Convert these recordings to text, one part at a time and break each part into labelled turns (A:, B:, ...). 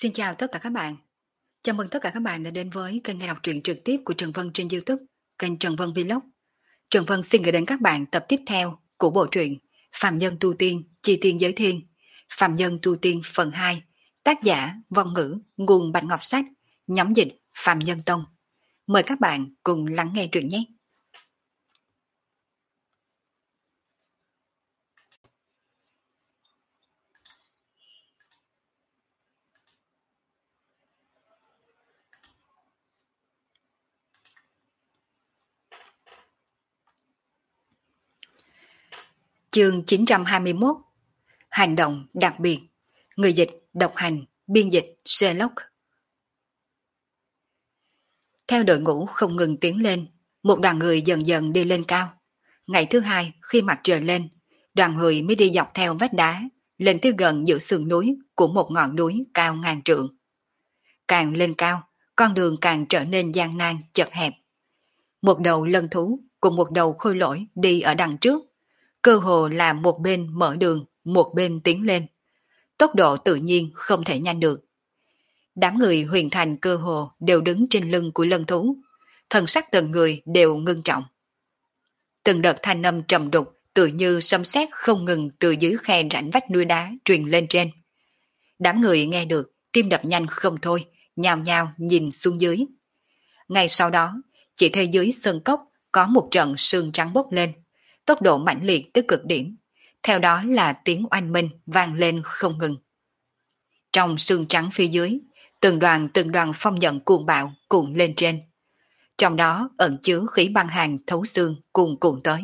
A: Xin chào tất cả các bạn. Chào mừng tất cả các bạn đã đến với kênh nghe đọc truyện trực tiếp của Trần Vân trên YouTube, kênh Trần Vân Vlog. Trần Vân xin gửi đến các bạn tập tiếp theo của bộ truyện Phạm Nhân Tu Tiên, Chi Tiên Giới Thiên, Phạm Nhân Tu Tiên phần 2, tác giả Vong Ngữ, nguồn Bạch Ngọc Sách, nhóm dịch Phạm Nhân Tông. Mời các bạn cùng lắng nghe truyện nhé. Chương 921. Hành động đặc biệt. Người dịch độc hành, biên dịch Sherlock. Theo đội ngũ không ngừng tiến lên, một đoàn người dần dần đi lên cao. Ngày thứ hai, khi mặt trời lên, đoàn người mới đi dọc theo vách đá, lên tới gần giữa sườn núi của một ngọn núi cao ngàn trượng. Càng lên cao, con đường càng trở nên gian nan, chật hẹp. Một đầu lân thú cùng một đầu khôi lỗi đi ở đằng trước, cơ hồ là một bên mở đường, một bên tiến lên. Tốc độ tự nhiên không thể nhanh được. Đám người huyền thành cơ hồ đều đứng trên lưng của lân thú, thần sắc từng người đều ngưng trọng. Từng đợt thanh âm trầm đục tự như sấm sét không ngừng từ dưới khe rãnh vách núi đá truyền lên trên. Đám người nghe được, tim đập nhanh không thôi, nhào nhào nhìn xuống dưới. Ngay sau đó, chỉ thấy dưới sơn cốc có một trận sương trắng bốc lên, tốc độ mãnh liệt tới cực điểm. Theo đó là tiếng oanh minh vang lên không ngừng. Trong sương trắng phía dưới, từng đoàn phong nhận cuồng bạo cuộn lên trên. Trong đó ẩn chứa khí băng hàng thấu xương cuồn cuộn tới.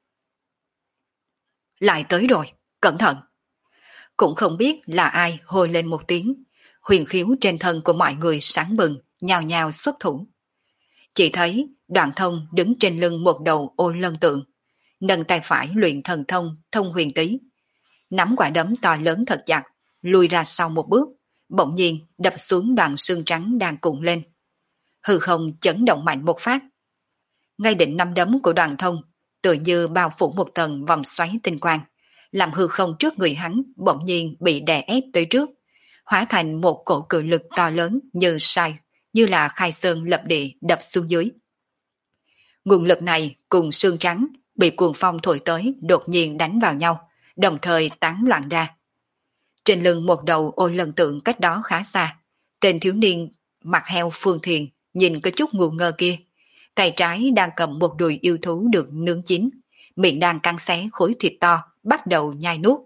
A: Lại tới rồi, cẩn thận! Cũng không biết là ai hô lên một tiếng, huyền khiếu trên thân của mọi người sáng bừng, nhào nhào xuất thủ. Chỉ thấy Đoạn Thông đứng trên lưng một đầu ô lân tượng, nâng tay phải luyện thần thông thông huyền tí, nắm quả đấm to lớn thật chặt, lùi ra sau một bước, bỗng nhiên đập xuống đoàn xương trắng đang cuộn lên. Hư không chấn động mạnh một phát. Ngay định nắm đấm của Đoạn Thông tự như bao phủ một tầng vòng xoáy tinh quang, làm hư không trước người hắn bỗng nhiên bị đè ép tới trước, hóa thành một cổ cự lực to lớn như là khai sơn lập địa đập xuống dưới. Nguồn lực này cùng xương trắng bị cuồng phong thổi tới đột nhiên đánh vào nhau, đồng thời tán loạn ra. Trên lưng một đầu ô lân tượng cách đó khá xa, tên thiếu niên mặt heo Phương Thiền nhìn có chút ngu ngơ kia, tay trái đang cầm một đùi yêu thú được nướng chín, miệng đang cắn xé khối thịt to, bắt đầu nhai nuốt.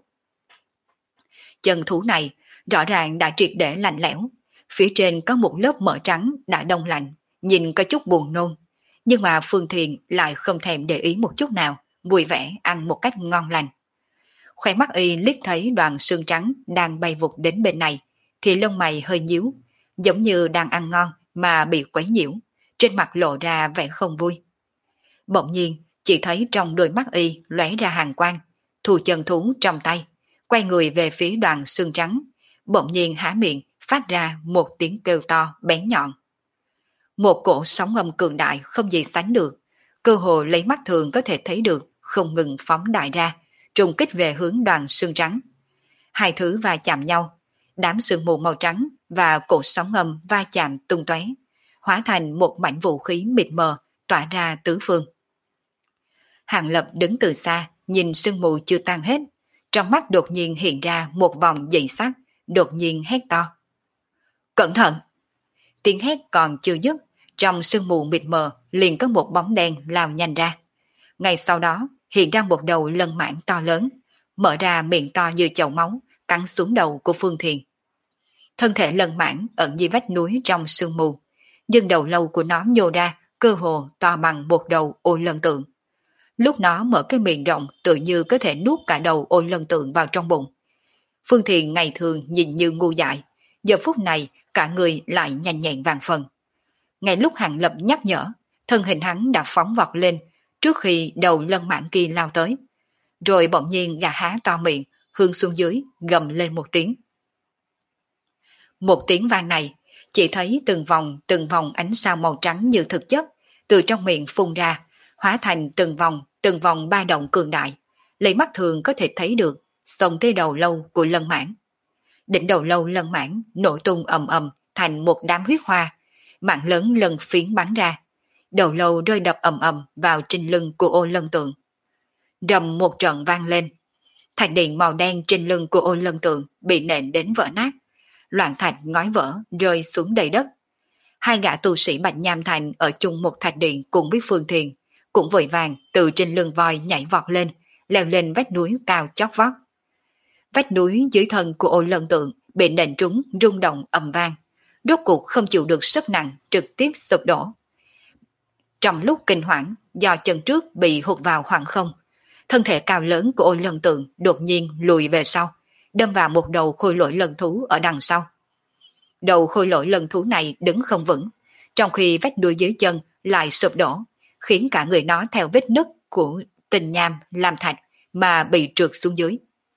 A: Chân thú này rõ ràng đã triệt để lạnh lẽo, phía trên có một lớp mỡ trắng đã đông lạnh, nhìn có chút buồn nôn, nhưng mà Phương Thiền lại không thèm để ý một chút nào, vui vẻ ăn một cách ngon lành. Khóe mắt y liếc thấy đoàn xương trắng đang bay vụt đến bên này, thì lông mày hơi nhíu, giống như đang ăn ngon mà bị quấy nhiễu, trên mặt lộ ra vẻ không vui. Bỗng nhiên, chỉ thấy trong đôi mắt y lóe ra hàn quang, thu chân thú trong tay, quay người về phía đoàn xương trắng, bỗng nhiên há miệng phát ra một tiếng kêu to bén nhọn. Một cổ sóng âm cường đại không gì sánh được, cơ hồ lấy mắt thường có thể thấy được, không ngừng phóng đại ra, trùng kích về hướng đoàn xương trắng. Hai thứ va chạm nhau, đám sương mù màu trắng và cổ sóng âm va chạm tung tóe, hóa thành một mảnh vũ khí mịt mờ tỏa ra tứ phương. Hàng Lập đứng từ xa, nhìn sương mù chưa tan hết, trong mắt đột nhiên hiện ra một vòng dị sắc, đột nhiên hét to. Cẩn thận! Tiếng hét còn chưa dứt, trong sương mù mịt mờ liền có một bóng đen lao nhanh ra. Ngay sau đó hiện ra một đầu lân mãng to lớn, mở ra miệng to như chậu máu, cắn xuống đầu của Phương Thiền. Thân thể lân mãng ẩn dưới vách núi trong sương mù, nhưng đầu lâu của nó nhô ra, cơ hồ to bằng một đầu ô lân tượng. Lúc nó mở cái miệng rộng tự như có thể nuốt cả đầu ô lân tượng vào trong bụng. Phương Thiền ngày thường nhìn như ngu dại, giờ phút này cả người lại nhanh nhẹn vàng phần. Ngay lúc Hàng Lập nhắc nhở, thân hình hắn đã phóng vọt lên trước khi đầu lân mãng kia lao tới. Rồi bỗng nhiên gà há to miệng, hướng xuống dưới, gầm lên một tiếng. Một tiếng vang này, chỉ thấy từng vòng ánh sao màu trắng như thực chất, từ trong miệng phun ra, hóa thành từng vòng ba động cường đại, lấy mắt thường có thể thấy được, xông tới đầu lâu của lân mãng. Đỉnh đầu lâu Lân Mãn nổ tung ầm ầm thành một đám huyết hoa, mạng lớn lần phiến bắn ra. Đầu lâu rơi đập ầm ầm vào trên lưng của Ô Lân Tượng. Rầm một trận vang lên, thạch điện màu đen trên lưng của Ô Lân Tượng bị nện đến vỡ nát, loạn thạch ngói vỡ rơi xuống đầy đất. Hai gã tu sĩ Bạch Nham Thành ở chung một thạch điện cùng với Phương Thiền, cũng vội vàng từ trên lưng voi nhảy vọt lên, leo lên vách núi cao chót vót. Vách núi dưới thân của Ô Lân Tượng bị nện trúng rung động ầm vang, rốt cuộc không chịu được sức nặng trực tiếp sụp đổ. Trong lúc kinh hoảng, do chân trước bị hụt vào khoảng không, thân thể cao lớn của Ô Lân Tượng đột nhiên lùi về sau, đâm vào một đầu khôi lỗi lân thú ở đằng sau. Đầu khôi lỗi lân thú này đứng không vững, trong khi vách đuôi dưới chân lại sụp đổ, khiến cả người nó theo vết nứt của tình nham làm thạch mà bị trượt xuống dưới.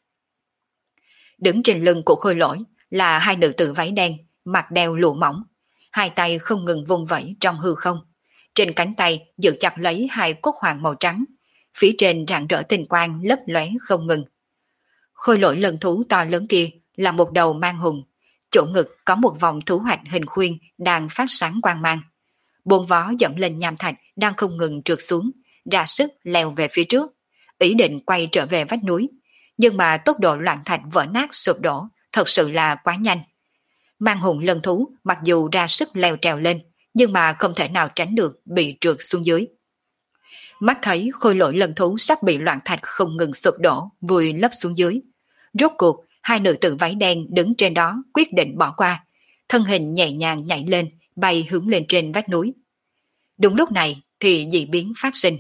A: Đứng trên lưng của khôi lỗi là hai nữ tử váy đen, mặc đeo lụa mỏng, hai tay không ngừng vung vẩy trong hư không. Trên cánh tay giữ chặt lấy hai cốt hoàng màu trắng, phía trên rạng rỡ tinh quang lấp lóe không ngừng. Khôi lỗi lân thú to lớn kia là một đầu mang hùng, chỗ ngực có một vòng thú hoạch hình khuyên đang phát sáng quang mang. Bốn vó dẫm lên nham thạch đang không ngừng trượt xuống, ra sức leo về phía trước, ý định quay trở về vách núi. Nhưng mà tốc độ loạn thạch vỡ nát sụp đổ thật sự là quá nhanh. Mang hùng lân thú mặc dù ra sức leo trèo lên, nhưng mà không thể nào tránh được bị trượt xuống dưới. Mắt thấy khôi lỗi lân thú sắp bị loạn thạch không ngừng sụp đổ, vùi lấp xuống dưới. Rốt cuộc, hai nữ tử váy đen đứng trên đó quyết định bỏ qua, thân hình nhẹ nhàng nhảy lên, bay hướng lên trên vách núi. Đúng lúc này thì dị biến phát sinh.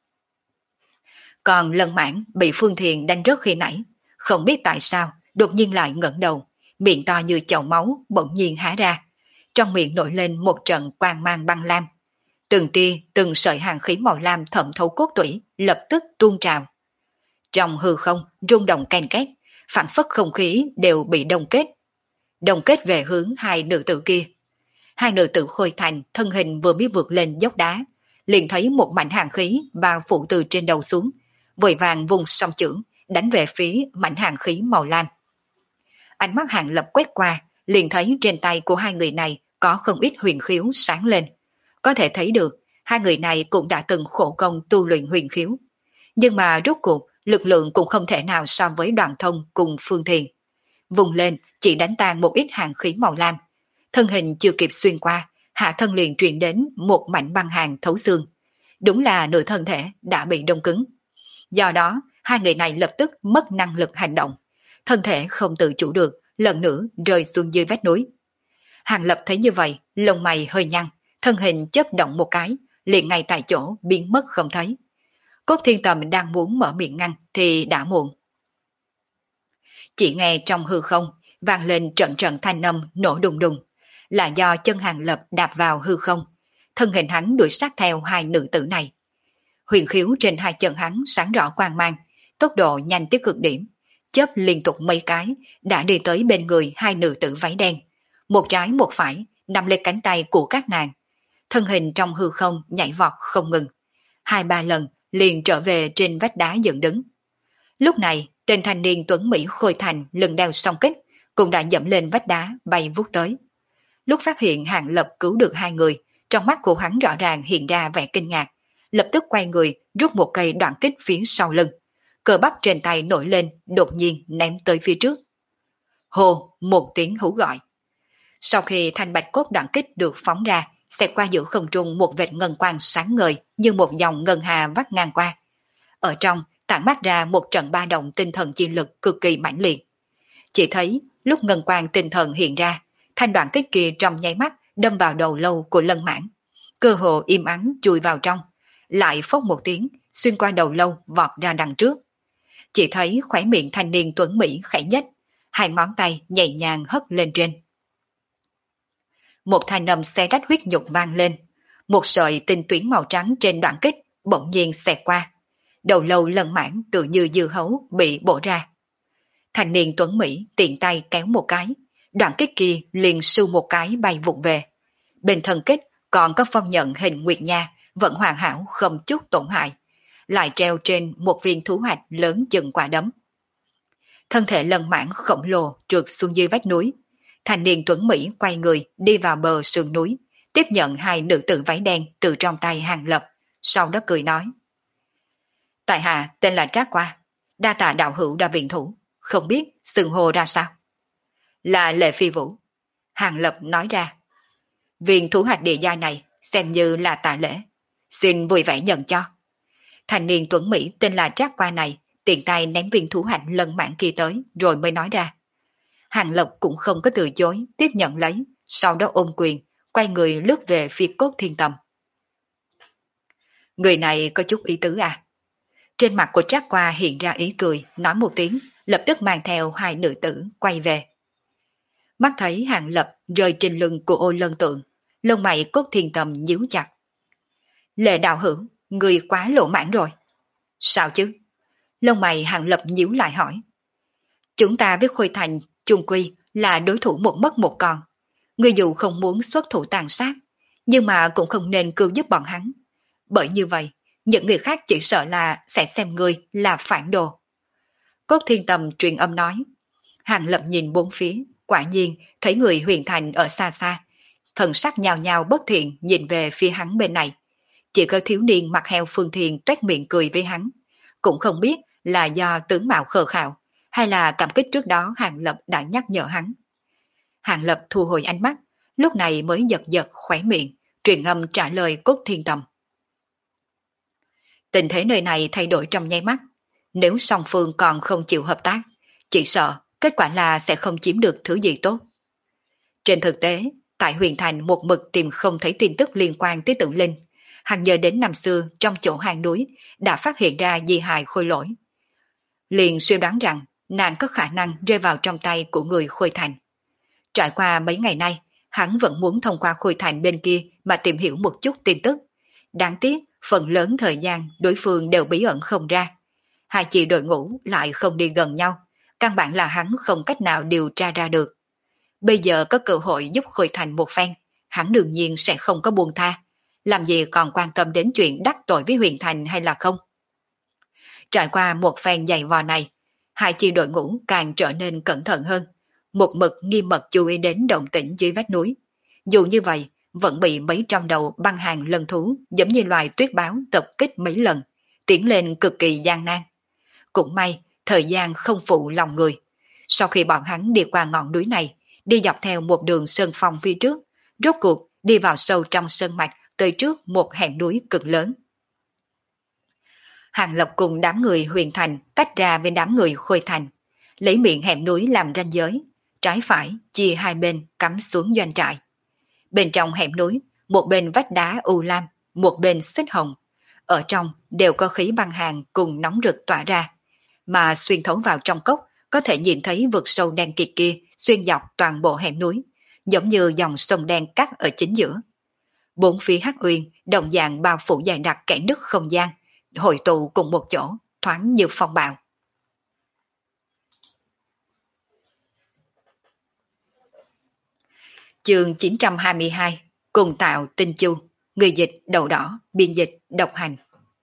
A: Còn Lân Mãn bị Phương Thiền đánh rớt khi nãy, không biết tại sao đột nhiên lại ngẩng đầu, miệng to như chậu máu bỗng nhiên há ra, trong miệng nổi lên một trận quang mang băng lam. Từng tia, từng sợi hàng khí màu lam thẩm thấu cốt tủy, lập tức tuôn trào. Trong hư không, rung động ken két, phản phất không khí đều bị đông kết về hướng hai nữ tử kia. Hai nữ tử khôi thành, thân hình vừa biết vượt lên dốc đá, liền thấy một mảnh hàng khí bao phủ từ trên đầu xuống, vội vàng vùng song chưởng, đánh về phía mảnh hàng khí màu lam. Ánh mắt Hàng Lập quét qua, liền thấy trên tay của hai người này có không ít huyền khiếu sáng lên. Có thể thấy được, hai người này cũng đã từng khổ công tu luyện huyền khiếu. Nhưng mà rốt cuộc, lực lượng cũng không thể nào so với Đoàn Thông cùng Phương Thiền. Vùng lên, chỉ đánh tan một ít hàng khí màu lam. Thân hình chưa kịp xuyên qua, hạ thân liền truyền đến một mảnh băng hàng thấu xương. Đúng là nửa thân thể đã bị đông cứng. Do đó, hai người này lập tức mất năng lực hành động. Thân thể không tự chủ được, lần nữa rơi xuống dưới vách núi. Hàng Lập thấy như vậy, lông mày hơi nhăn, thân hình chớp động một cái, liền ngay tại chỗ biến mất không thấy. Cốt Thiên Tầm đang muốn mở miệng ngăn thì đã muộn. Chỉ nghe trong hư không vang lên trận trận thanh âm nổ đùng đùng, là do chân Hàng Lập đạp vào hư không, thân hình hắn đuổi sát theo hai nữ tử này. Huyền khiếu trên hai chân hắn sáng rõ quang mang, tốc độ nhanh tới cực điểm, chớp liên tục mấy cái đã đi tới bên người hai nữ tử váy đen, một trái một phải nắm lên cánh tay của các nàng. Thân hình trong hư không nhảy vọt không ngừng, hai ba lần liền trở về trên vách đá dựng đứng. Lúc này, tên thanh niên tuấn Mỹ khôi thành lưng đeo song kích cũng đã dẫm lên vách đá bay vút tới. Lúc phát hiện Hàng Lập cứu được hai người, trong mắt của hắn rõ ràng hiện ra vẻ kinh ngạc, lập tức quay người rút một cây đoạn kích phía sau lưng, cơ bắp trên tay nổi lên, đột nhiên ném tới phía trước. Hồ, một tiếng hú gọi. Sau khi thanh bạch cốt đoạn kích được phóng ra, xẹt qua giữa không trung một vệt ngân quang sáng ngời như một dòng ngân hà vắt ngang qua. Ở trong tản mát ra một trận ba động tinh thần chi lực cực kỳ mãnh liệt. Chỉ thấy lúc ngân quang tinh thần hiện ra, thanh đoạn kích kia trong nháy mắt đâm vào đầu lâu của Lân Mãn, cơ hồ im ắng chui vào trong, lại phốc một tiếng xuyên qua đầu lâu vọt ra đằng trước. Chỉ thấy khóe miệng thanh niên tuấn Mỹ khẽ nhếch, hai ngón tay nhẹ nhàng hất lên trên. Một thanh âm xé rách huyết nhục vang lên, một sợi tinh tuyến màu trắng trên đoạn kích bỗng nhiên xẹt qua. Đầu lâu Lân Mãn tự như dưa hấu bị bổ ra. Thanh niên tuấn Mỹ tiện tay kéo một cái, đoạn kích kia liền sưu một cái bay vụt về. Bên thân kích còn có phong nhận hình nguyệt nha vẫn hoàn hảo không chút tổn hại, lại treo trên một viên thú hoạch lớn chừng quả đấm. thân thể lân mãn khổng lồ trượt xuống dưới vách núi. Thanh niên tuấn Mỹ quay người đi vào bờ sườn núi, tiếp nhận hai nữ tử váy đen từ trong tay Hàng Lập, sau đó cười nói. Tại hạ tên là Trác Qua, đa tạ đạo hữu đã viện thủ, không biết xưng hô ra sao. Là Lệ Phi Vũ. Hàng Lập nói ra. Viên thủ hạch địa giai này xem như là tạ lễ, xin vui vẻ nhận cho. Thanh niên tuấn Mỹ tên là Trác Qua này tiện tay ném viên thủ hạch lân mãn kia tới rồi mới nói ra. Hàng Lập cũng không có từ chối, tiếp nhận lấy, sau đó ôm quyền, quay người lướt về phía Cốt Thiên Tầm. Người này có chút ý tứ à? Trên mặt của Trác Qua hiện ra ý cười, nói một tiếng, lập tức mang theo hai nữ tử quay về. Mắt thấy Hàng Lập rơi trên lưng của Ô Lân Tượng, lông mày Cốt Thiên Tầm nhíu chặt. Lệ đạo hữu, người quá lộ mãn rồi. Sao chứ? Lông mày Hàng Lập nhíu lại hỏi. Chúng ta với Khôi Thành chung quy là đối thủ một mất một còn. Ngươi dù không muốn xuất thủ tàn sát, nhưng mà cũng không nên cứu giúp bọn hắn. Bởi như vậy, những người khác chỉ sợ là sẽ xem ngươi là phản đồ. Cốt Thiên Tầm truyền âm nói. Hàng Lập nhìn bốn phía, quả nhiên thấy người Huyền Thành ở xa xa. Thần sắc nhào nhào bất thiện nhìn về phía hắn bên này. Chỉ có thiếu niên mặt heo Phương Thiền toét miệng cười với hắn. Cũng không biết là do tướng mạo khờ khạo, hay là cảm kích trước đó Hàng Lập đã nhắc nhở hắn. Hàng Lập thu hồi ánh mắt, lúc này mới giật giật khóe miệng, truyền âm trả lời Cốt Thiên Tầm. Tình thế nơi này thay đổi trong nháy mắt, nếu song phương còn không chịu hợp tác, chỉ sợ kết quả là sẽ không chiếm được thứ gì tốt. Trên thực tế, tại Huyền Thành một mực tìm không thấy tin tức liên quan tới Tự Linh, hắn nhớ đến năm xưa trong chỗ hang núi đã phát hiện ra di hài Khôi Lỗi. Liền suy đoán rằng nàng có khả năng rơi vào trong tay của người Khôi Thành. Trải qua mấy ngày nay, hắn vẫn muốn thông qua Khôi Thành bên kia mà tìm hiểu một chút tin tức. Đáng tiếc, phần lớn thời gian đối phương đều bí ẩn không ra. Hai chị đội ngũ lại không đi gần nhau, căn bản là hắn không cách nào điều tra ra được. Bây giờ có cơ hội giúp Khôi Thành một phen, hắn đương nhiên sẽ không có buông tha. Làm gì còn quan tâm đến chuyện đắc tội với Huyền Thành hay là không? Trải qua một phen giày vò này, hai chi đội ngũ càng trở nên cẩn thận hơn, một mực nghiêm mật chú ý đến động tĩnh dưới vách núi. Dù như vậy, vẫn bị mấy trăm đầu băng hàng lân thú giống như loài tuyết báo tập kích mấy lần, tiến lên cực kỳ gian nan. Cũng may, thời gian không phụ lòng người. Sau khi bọn hắn đi qua ngọn núi này, đi dọc theo một đường sơn phong phía trước, rốt cuộc đi vào sâu trong sơn mạch tới trước một hẻm núi cực lớn. Hàng Lập cùng đám người Huyền Thành tách ra với đám người Khôi Thành, lấy miệng hẻm núi làm ranh giới, trái phải chia hai bên cắm xuống doanh trại. Bên trong hẻm núi, một bên vách đá u lam, một bên xích hồng, ở trong đều có khí băng hàng cùng nóng rực tỏa ra, mà xuyên thấu vào trong cốc có thể nhìn thấy vực sâu đen kịt kia xuyên dọc toàn bộ hẻm núi, giống như dòng sông đen cắt ở chính giữa. Bốn phía hắc uyên đồng dạng bao phủ dày đặc kẽ nứt không gian, hội tụ cùng một chỗ, thoáng như phong bạo. Chương 922, cùng tạo tinh chu, người dịch đầu đỏ, biên dịch độc hành.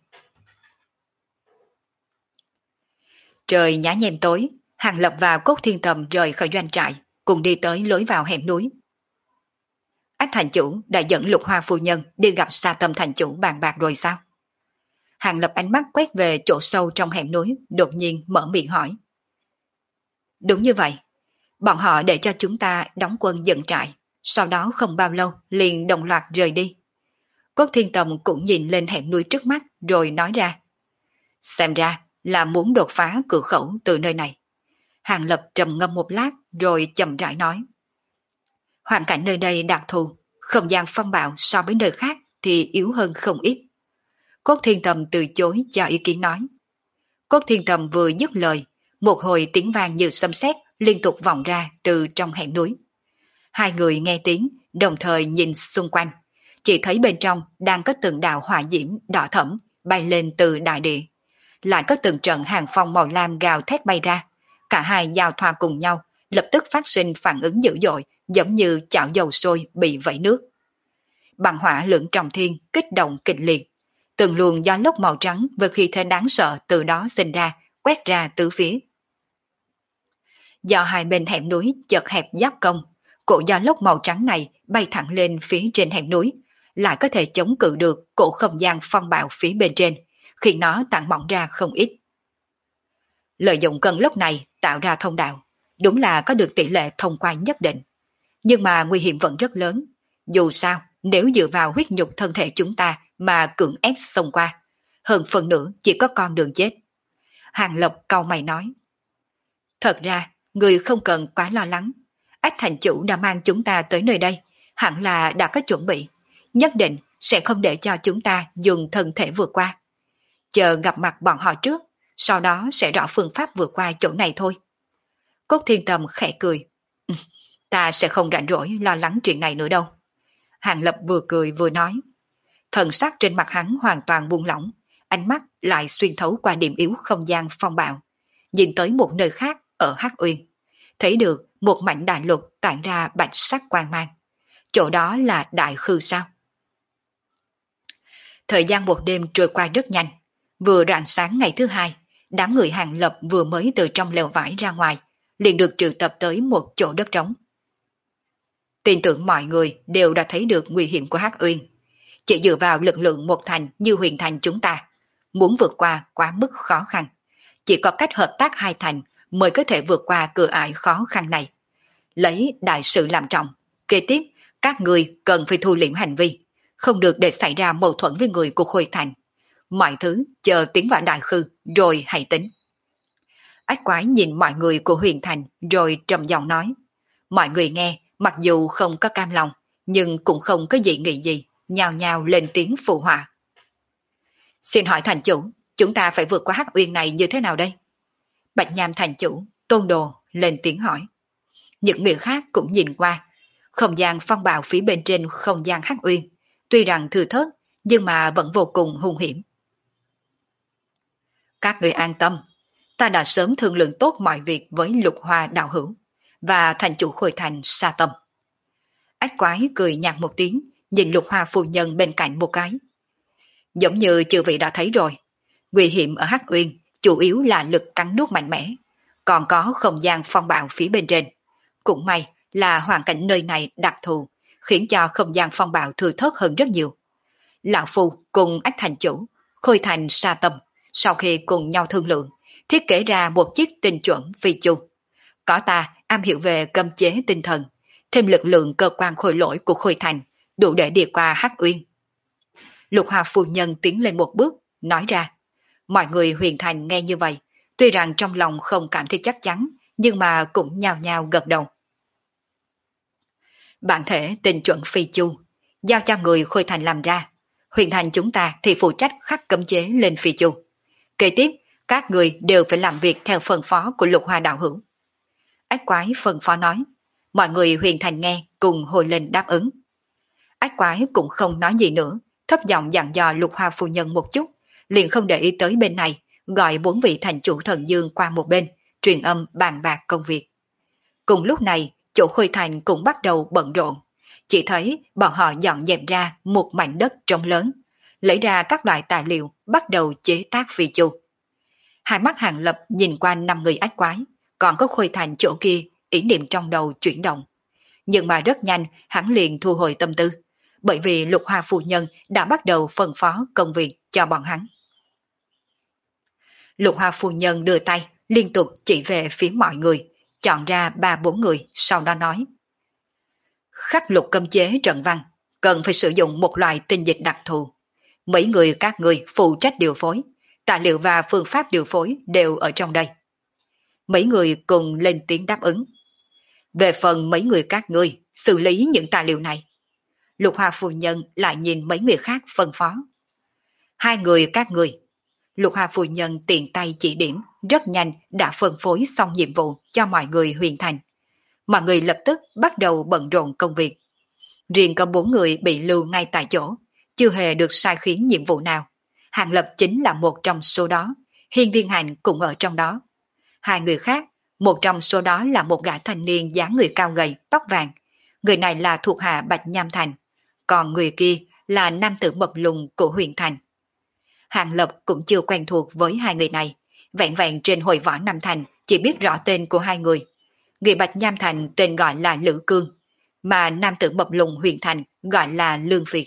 A: Trời nhá nhem tối, Hàng Lập và Cốt Thiên Tầm rời khỏi doanh trại, cùng đi tới lối vào hẻm núi. Ách thành chủ đã dẫn Lục Hoa phu nhân đi gặp Sa Tâm thành chủ bàn bạc rồi sao? Hàng Lập ánh mắt quét về chỗ sâu trong hẻm núi, đột nhiên mở miệng hỏi. Đúng như vậy, bọn họ để cho chúng ta đóng quân dựng trại, sau đó không bao lâu liền đồng loạt rời đi. Cốt Thiên Tầm cũng nhìn lên hẻm núi trước mắt rồi nói ra. Xem ra là muốn đột phá cửa khẩu từ nơi này. Hàng Lập trầm ngâm một lát rồi chậm rãi nói. Hoàn cảnh nơi đây đặc thù, không gian phong bạo so với nơi khác thì yếu hơn không ít. Cốt Thiên Tầm từ chối cho ý kiến nói. Cốt Thiên Tầm vừa dứt lời, một hồi tiếng vang như sấm sét liên tục vọng ra từ trong hẻm núi. Hai người nghe tiếng, đồng thời nhìn xung quanh, chỉ thấy bên trong đang có từng đạo hỏa diễm đỏ thẫm bay lên từ đại địa. Lại có từng trận hàng phong màu lam gào thét bay ra, cả hai giao thoa cùng nhau, lập tức phát sinh phản ứng dữ dội, giống như chảo dầu sôi bị vẩy nước. Bằng hỏa lưỡng trọng thiên kích động kịch liệt, từng luồng gió lốc màu trắng với khí thế đáng sợ từ đó sinh ra, quét ra tứ phía. Do hai bên hẻm núi chật hẹp giáp công, cổ gió lốc màu trắng này bay thẳng lên phía trên hẻm núi, lại có thể chống cự được cổ không gian phong bạo phía bên trên, khiến nó tản mỏng ra không ít. Lợi dụng cơn lốc này tạo ra thông đạo, đúng là có được tỷ lệ thông qua nhất định. Nhưng mà nguy hiểm vẫn rất lớn. Dù sao, nếu dựa vào huyết nhục thân thể chúng ta mà cưỡng ép xông qua, hơn phần nữa chỉ có con đường chết. Hàng Lập cau mày nói. Thật ra, người không cần quá lo lắng. Ách thành chủ đã mang chúng ta tới nơi đây, hẳn là đã có chuẩn bị. Nhất định sẽ không để cho chúng ta dùng thân thể vượt qua. Chờ gặp mặt bọn họ trước, sau đó sẽ rõ phương pháp vượt qua chỗ này thôi. Cốt Thiên Tầm khẽ cười. Ta sẽ không rảnh rỗi lo lắng chuyện này nữa đâu. Hàng Lập vừa cười vừa nói. Thần sắc trên mặt hắn hoàn toàn buông lỏng, ánh mắt lại xuyên thấu qua điểm yếu không gian phong bạo, nhìn tới một nơi khác ở Hắc Uyên, thấy được một mảnh đại lục tản ra bạch sắc quang mang. Chỗ đó là Đại Khư sao? Thời gian một đêm trôi qua rất nhanh, vừa rạng sáng ngày thứ hai, đám người Hàng Lập vừa mới từ trong lều vải ra ngoài, liền được triệu tập tới một chỗ đất trống. Tin tưởng mọi người đều đã thấy được nguy hiểm của Hắc Uyên. Chỉ dựa vào lực lượng một thành như Huyền Thành chúng ta, muốn vượt qua quá mức khó khăn. Chỉ có cách hợp tác hai thành mới có thể vượt qua cửa ải khó khăn này. Lấy đại sự làm trọng, kế tiếp các người cần phải thu liễm hành vi, không được để xảy ra mâu thuẫn với người của Khôi Thành. Mọi thứ chờ tiến vào Đại Khư rồi hãy tính. Ách Quái nhìn mọi người của Huyền Thành rồi trầm giọng nói. Mọi người nghe, mặc dù không có cam lòng, nhưng cũng không có dị nghị gì, nhao nhao lên tiếng phụ họa. Xin hỏi thành chủ, chúng ta phải vượt qua Hắc Uyên này như thế nào đây? Bạch Nham thành chủ, Tôn Đồ lên tiếng hỏi. Những người khác cũng nhìn qua, không gian phong bạo phía bên trên không gian Hắc Uyên, tuy rằng thưa thớt, nhưng mà vẫn vô cùng hung hiểm. Các người an tâm, ta đã sớm thương lượng tốt mọi việc với Lục Hoa đạo hữu và thành chủ Khôi Thành Sa Tâm. Ách Quái cười nhạt một tiếng, nhìn Lục Hoa phu nhân bên cạnh một cái. Giống như chư vị đã thấy rồi, nguy hiểm ở Hắc Uyên chủ yếu là lực cắn nuốt mạnh mẽ, còn có không gian phong bạo phía bên trên. Cũng may là hoàn cảnh nơi này đặc thù, khiến cho không gian phong bạo thừa thớt hơn rất nhiều. Lão Phu cùng Ách thành chủ, Khôi Thành Sa Tâm, sau khi cùng nhau thương lượng, thiết kế ra một chiếc tinh chuẩn phi chu. Có ta am hiểu về cấm chế tinh thần, thêm lực lượng cơ quan khôi lỗi của Khôi Thành, đủ để đi qua Hắc Uyên. Lục Hoa phu nhân tiến lên một bước, nói ra. Mọi người Huyền Thành nghe như vậy, tuy rằng trong lòng không cảm thấy chắc chắn, nhưng mà cũng nhao nhao gật đầu. Bản thể tinh chuẩn phi chu, giao cho người Khôi Thành làm ra. Huyền Thành chúng ta thì phụ trách khắc cấm chế lên phi chu. Kế tiếp, các người đều phải làm việc theo phân phó của Lục Hoa đạo hữu. Ách Quái phân phó nói. Mọi người Huyền Thành nghe cùng hồi lên đáp ứng. Ách Quái cũng không nói gì nữa, thấp giọng dặn dò Lục Hoa phu nhân một chút, liền không để ý tới bên này, gọi 4 vị thành chủ thần dương qua một bên, truyền âm bàn bạc công việc. Cùng lúc này, chỗ Khôi Thành cũng bắt đầu bận rộn. Chỉ thấy bọn họ dọn dẹp ra một mảnh đất trống lớn, lấy ra các loại tài liệu, bắt đầu chế tác phi chu. Hai mắt Hàng Lập nhìn qua 5 người Ách Quái, còn có Khôi Thành chỗ kia, ý niệm trong đầu chuyển động. Nhưng mà rất nhanh, hắn liền thu hồi tâm tư, bởi vì Lục Hoa phu nhân đã bắt đầu phân phó công việc cho bọn hắn. Lục Hoa phu nhân đưa tay, liên tục chỉ về phía mọi người, chọn ra 3-4 người, sau đó nói. Khắc lục cấm chế trận văn, cần phải sử dụng một loại tinh dịch đặc thù. Mấy người các người phụ trách điều phối, tài liệu và phương pháp điều phối đều ở trong đây. Mấy người cùng lên tiếng đáp ứng. Về phần mấy người các ngươi xử lý những tài liệu này. Lục Hoa phu nhân lại nhìn mấy người khác phân phó. 2 người các ngươi. Lục Hoa phu nhân tiện tay chỉ điểm, rất nhanh đã phân phối xong nhiệm vụ cho mọi người Huyền Thành. Mọi người lập tức bắt đầu bận rộn công việc. Riêng có 4 người bị lưu ngay tại chỗ, chưa hề được sai khiến nhiệm vụ nào. Hàng Lập chính là một trong số đó, Hiên Viên Hành cũng ở trong đó. 2 người khác, một trong số đó là một gã thanh niên dáng người cao gầy, tóc vàng. Người này là thuộc hạ Bạch Nham Thành, còn người kia là nam tử mập lùn của Huyền Thành. Hàng Lập cũng chưa quen thuộc với 2 người này, vẹn vẹn trên hội võ Nam Thành chỉ biết rõ tên của 2 người. người Bạch Nham Thành tên gọi là Lữ Cương, mà nam tử mập lùn Huyền Thành gọi là Lương Việt.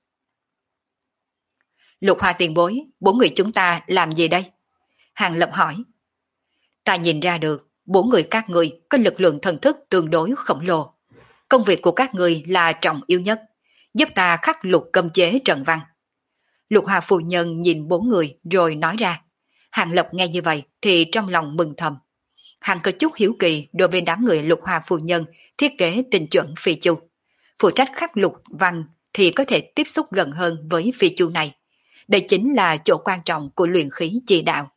A: Lục Hoa tiền bối, bốn người chúng ta làm gì đây? Hàng Lập hỏi. Ta nhìn ra được, bốn người các người có lực lượng thần thức tương đối khổng lồ. Công việc của các người là trọng yếu nhất, giúp ta khắc lục cấm chế trận văn. Lục Hoa phu nhân nhìn bốn người rồi nói ra. Hàng Lập nghe như vậy thì trong lòng mừng thầm. Hắn có chút hiếu kỳ đối với đám người Lục Hoa phu nhân thiết kế tinh chuẩn phi chu. Phụ trách khắc lục văn thì có thể tiếp xúc gần hơn với phi chu này. Đây chính là chỗ quan trọng của luyện khí chi đạo.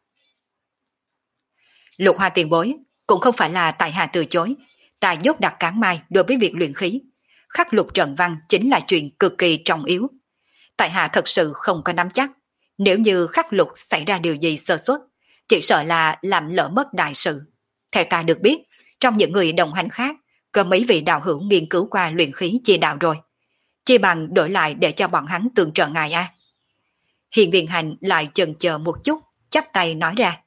A: Lục Hoa tiền bối, cũng không phải là tại hạ từ chối. Ta dốt đặt cán mai đối với việc luyện khí. Khắc lục trận văn chính là chuyện cực kỳ trọng yếu. Tại hạ thật sự không có nắm chắc. Nếu như khắc lục xảy ra điều gì sơ suất, chỉ sợ là làm lỡ mất đại sự. Theo ta được biết, trong những người đồng hành khác, có mấy vị đạo hữu nghiên cứu qua luyện khí chi đạo rồi. Chi bằng đổi lại để cho bọn hắn tương trợ ngài a. Hiền Viên Hành lại chần chờ một chút, chắp tay nói ra.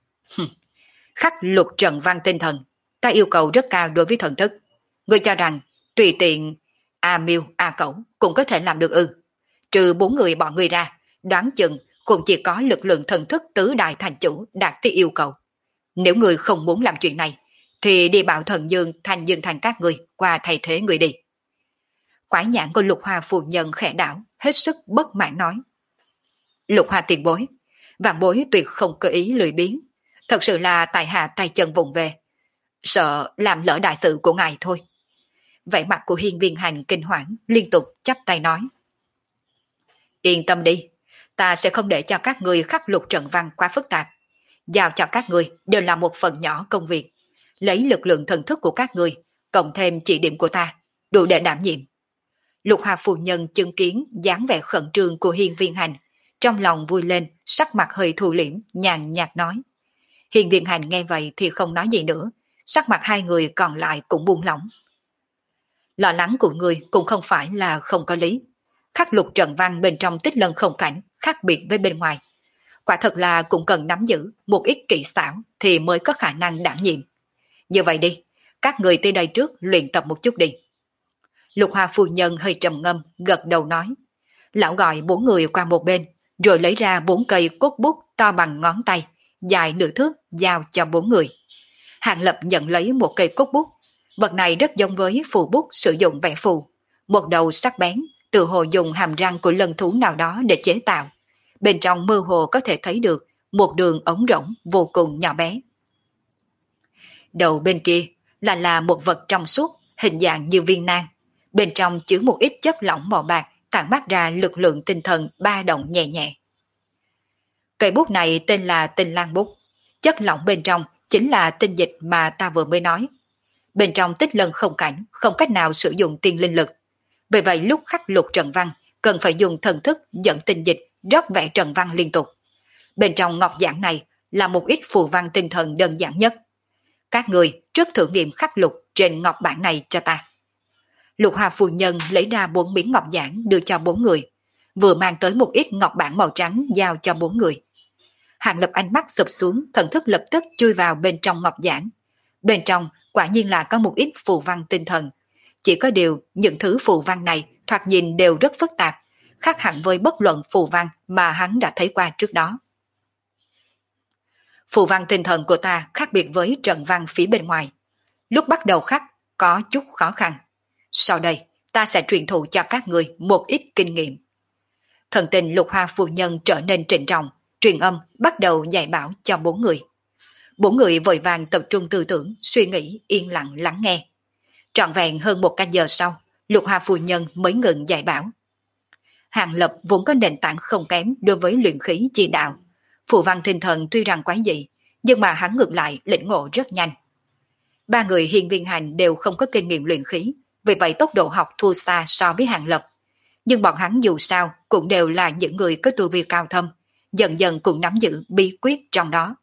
A: Khắc lục trận văn tinh thần, ta yêu cầu rất cao đối với thần thức. Ngươi cho rằng, tùy tiện A Miêu, A Cẩu cũng có thể làm được ư. Trừ bốn người bọn ngươi ra, đoán chừng cũng chỉ có lực lượng thần thức tứ đại thành chủ đạt tới yêu cầu. Nếu ngươi không muốn làm chuyện này, thì đi bảo thần Dương thành các ngươi qua thay thế người đi. Quái nhãn của Lục Hoa phu nhân khẽ đảo, hết sức bất mãn nói. Lục Hoa tiền bối, vạn bối tuyệt không cơ ý lười biếng. Thật sự là tại hạ tay chân vụng về. Sợ làm lỡ đại sự của ngài thôi. Vẻ mặt của Hiên Viên Hành kinh hoảng, liên tục chắp tay nói. Yên tâm đi, ta sẽ không để cho các người khắc lục trận văn quá phức tạp. Giao cho các người đều là một phần nhỏ công việc. Lấy lực lượng thần thức của các người, cộng thêm chỉ điểm của ta, đủ để đảm nhiệm. Lục Hoa phu nhân chứng kiến dáng vẻ khẩn trương của Hiên Viên Hành, trong lòng vui lên, sắc mặt hơi thu liễm, nhàn nhạt nói. Hiên Viên Hành nghe vậy thì không nói gì nữa, sắc mặt hai người còn lại cũng buông lỏng. Lo lắng của người cũng không phải là không có lý. Khắc lục trận văn bên trong Tích Lân không cảnh khác biệt với bên ngoài. Quả thật là cũng cần nắm giữ một ít kỹ xảo thì mới có khả năng đảm nhiệm. Như vậy đi, các người tới đây trước luyện tập một chút đi. Lục Hoa phu nhân hơi trầm ngâm, gật đầu nói. Lão gọi bốn người qua một bên, rồi lấy ra 4 cây cốt bút to bằng ngón tay, dài nửa thước, giao cho 4 người. Hàng Lập nhận lấy một cây cốt bút. Vật này rất giống với phù bút sử dụng vẽ phù. Một đầu sắc bén, tự hồ dùng hàm răng của lân thú nào đó để chế tạo. Bên trong mơ hồ có thể thấy được một đường ống rỗng vô cùng nhỏ bé. Đầu bên kia là một vật trong suốt, hình dạng như viên nang. Bên trong chứa một ít chất lỏng màu bạc, tản mát ra lực lượng tinh thần ba động nhẹ nhẹ. Cây bút này tên là Tinh Lang bút. Chất lỏng bên trong chính là tinh dịch mà ta vừa mới nói. Bên trong Tích Lân không cảnh không cách nào sử dụng tiên linh lực. Vì vậy lúc khắc lục trận văn cần phải dùng thần thức dẫn tinh dịch rót vẽ trận văn liên tục. Bên trong ngọc giản này là một ít phù văn tinh thần đơn giản nhất. Các người trước thử nghiệm khắc lục trên ngọc bản này cho ta. Lục Hoa phu nhân lấy ra 4 miếng ngọc giản đưa cho 4 người, vừa mang tới một ít ngọc bản màu trắng giao cho 4 người. Hàng Lập ánh mắt sụp xuống, thần thức lập tức chui vào bên trong ngọc giản. Bên trong quả nhiên là có một ít phù văn tinh thần. Chỉ có điều những thứ phù văn này thoạt nhìn đều rất phức tạp, khác hẳn với bất luận phù văn mà hắn đã thấy qua trước đó. Phù văn tinh thần của ta khác biệt với trận văn phía bên ngoài. Lúc bắt đầu khắc có chút khó khăn. Sau đây ta sẽ truyền thụ cho các người một ít kinh nghiệm. Thần tình Lục Hoa phu nhân trở nên trịnh trọng, truyền âm bắt đầu dạy bảo cho 4 người. 4 người vội vàng tập trung tư tưởng, suy nghĩ, yên lặng lắng nghe. Trọn vẹn hơn 1 canh giờ sau, Lục Hoa phu nhân mới ngừng dạy bảo. Hàng Lập vốn có nền tảng không kém đối với luyện khí chi đạo. Phù văn tinh thần tuy rằng quái dị, nhưng mà hắn ngược lại lĩnh ngộ rất nhanh. 3 người Hiên Viên Hành đều không có kinh nghiệm luyện khí, vì vậy tốc độ học thua xa so với Hàng Lập. Nhưng bọn hắn dù sao cũng đều là những người có tu vi cao thâm, dần dần cũng nắm giữ bí quyết trong đó.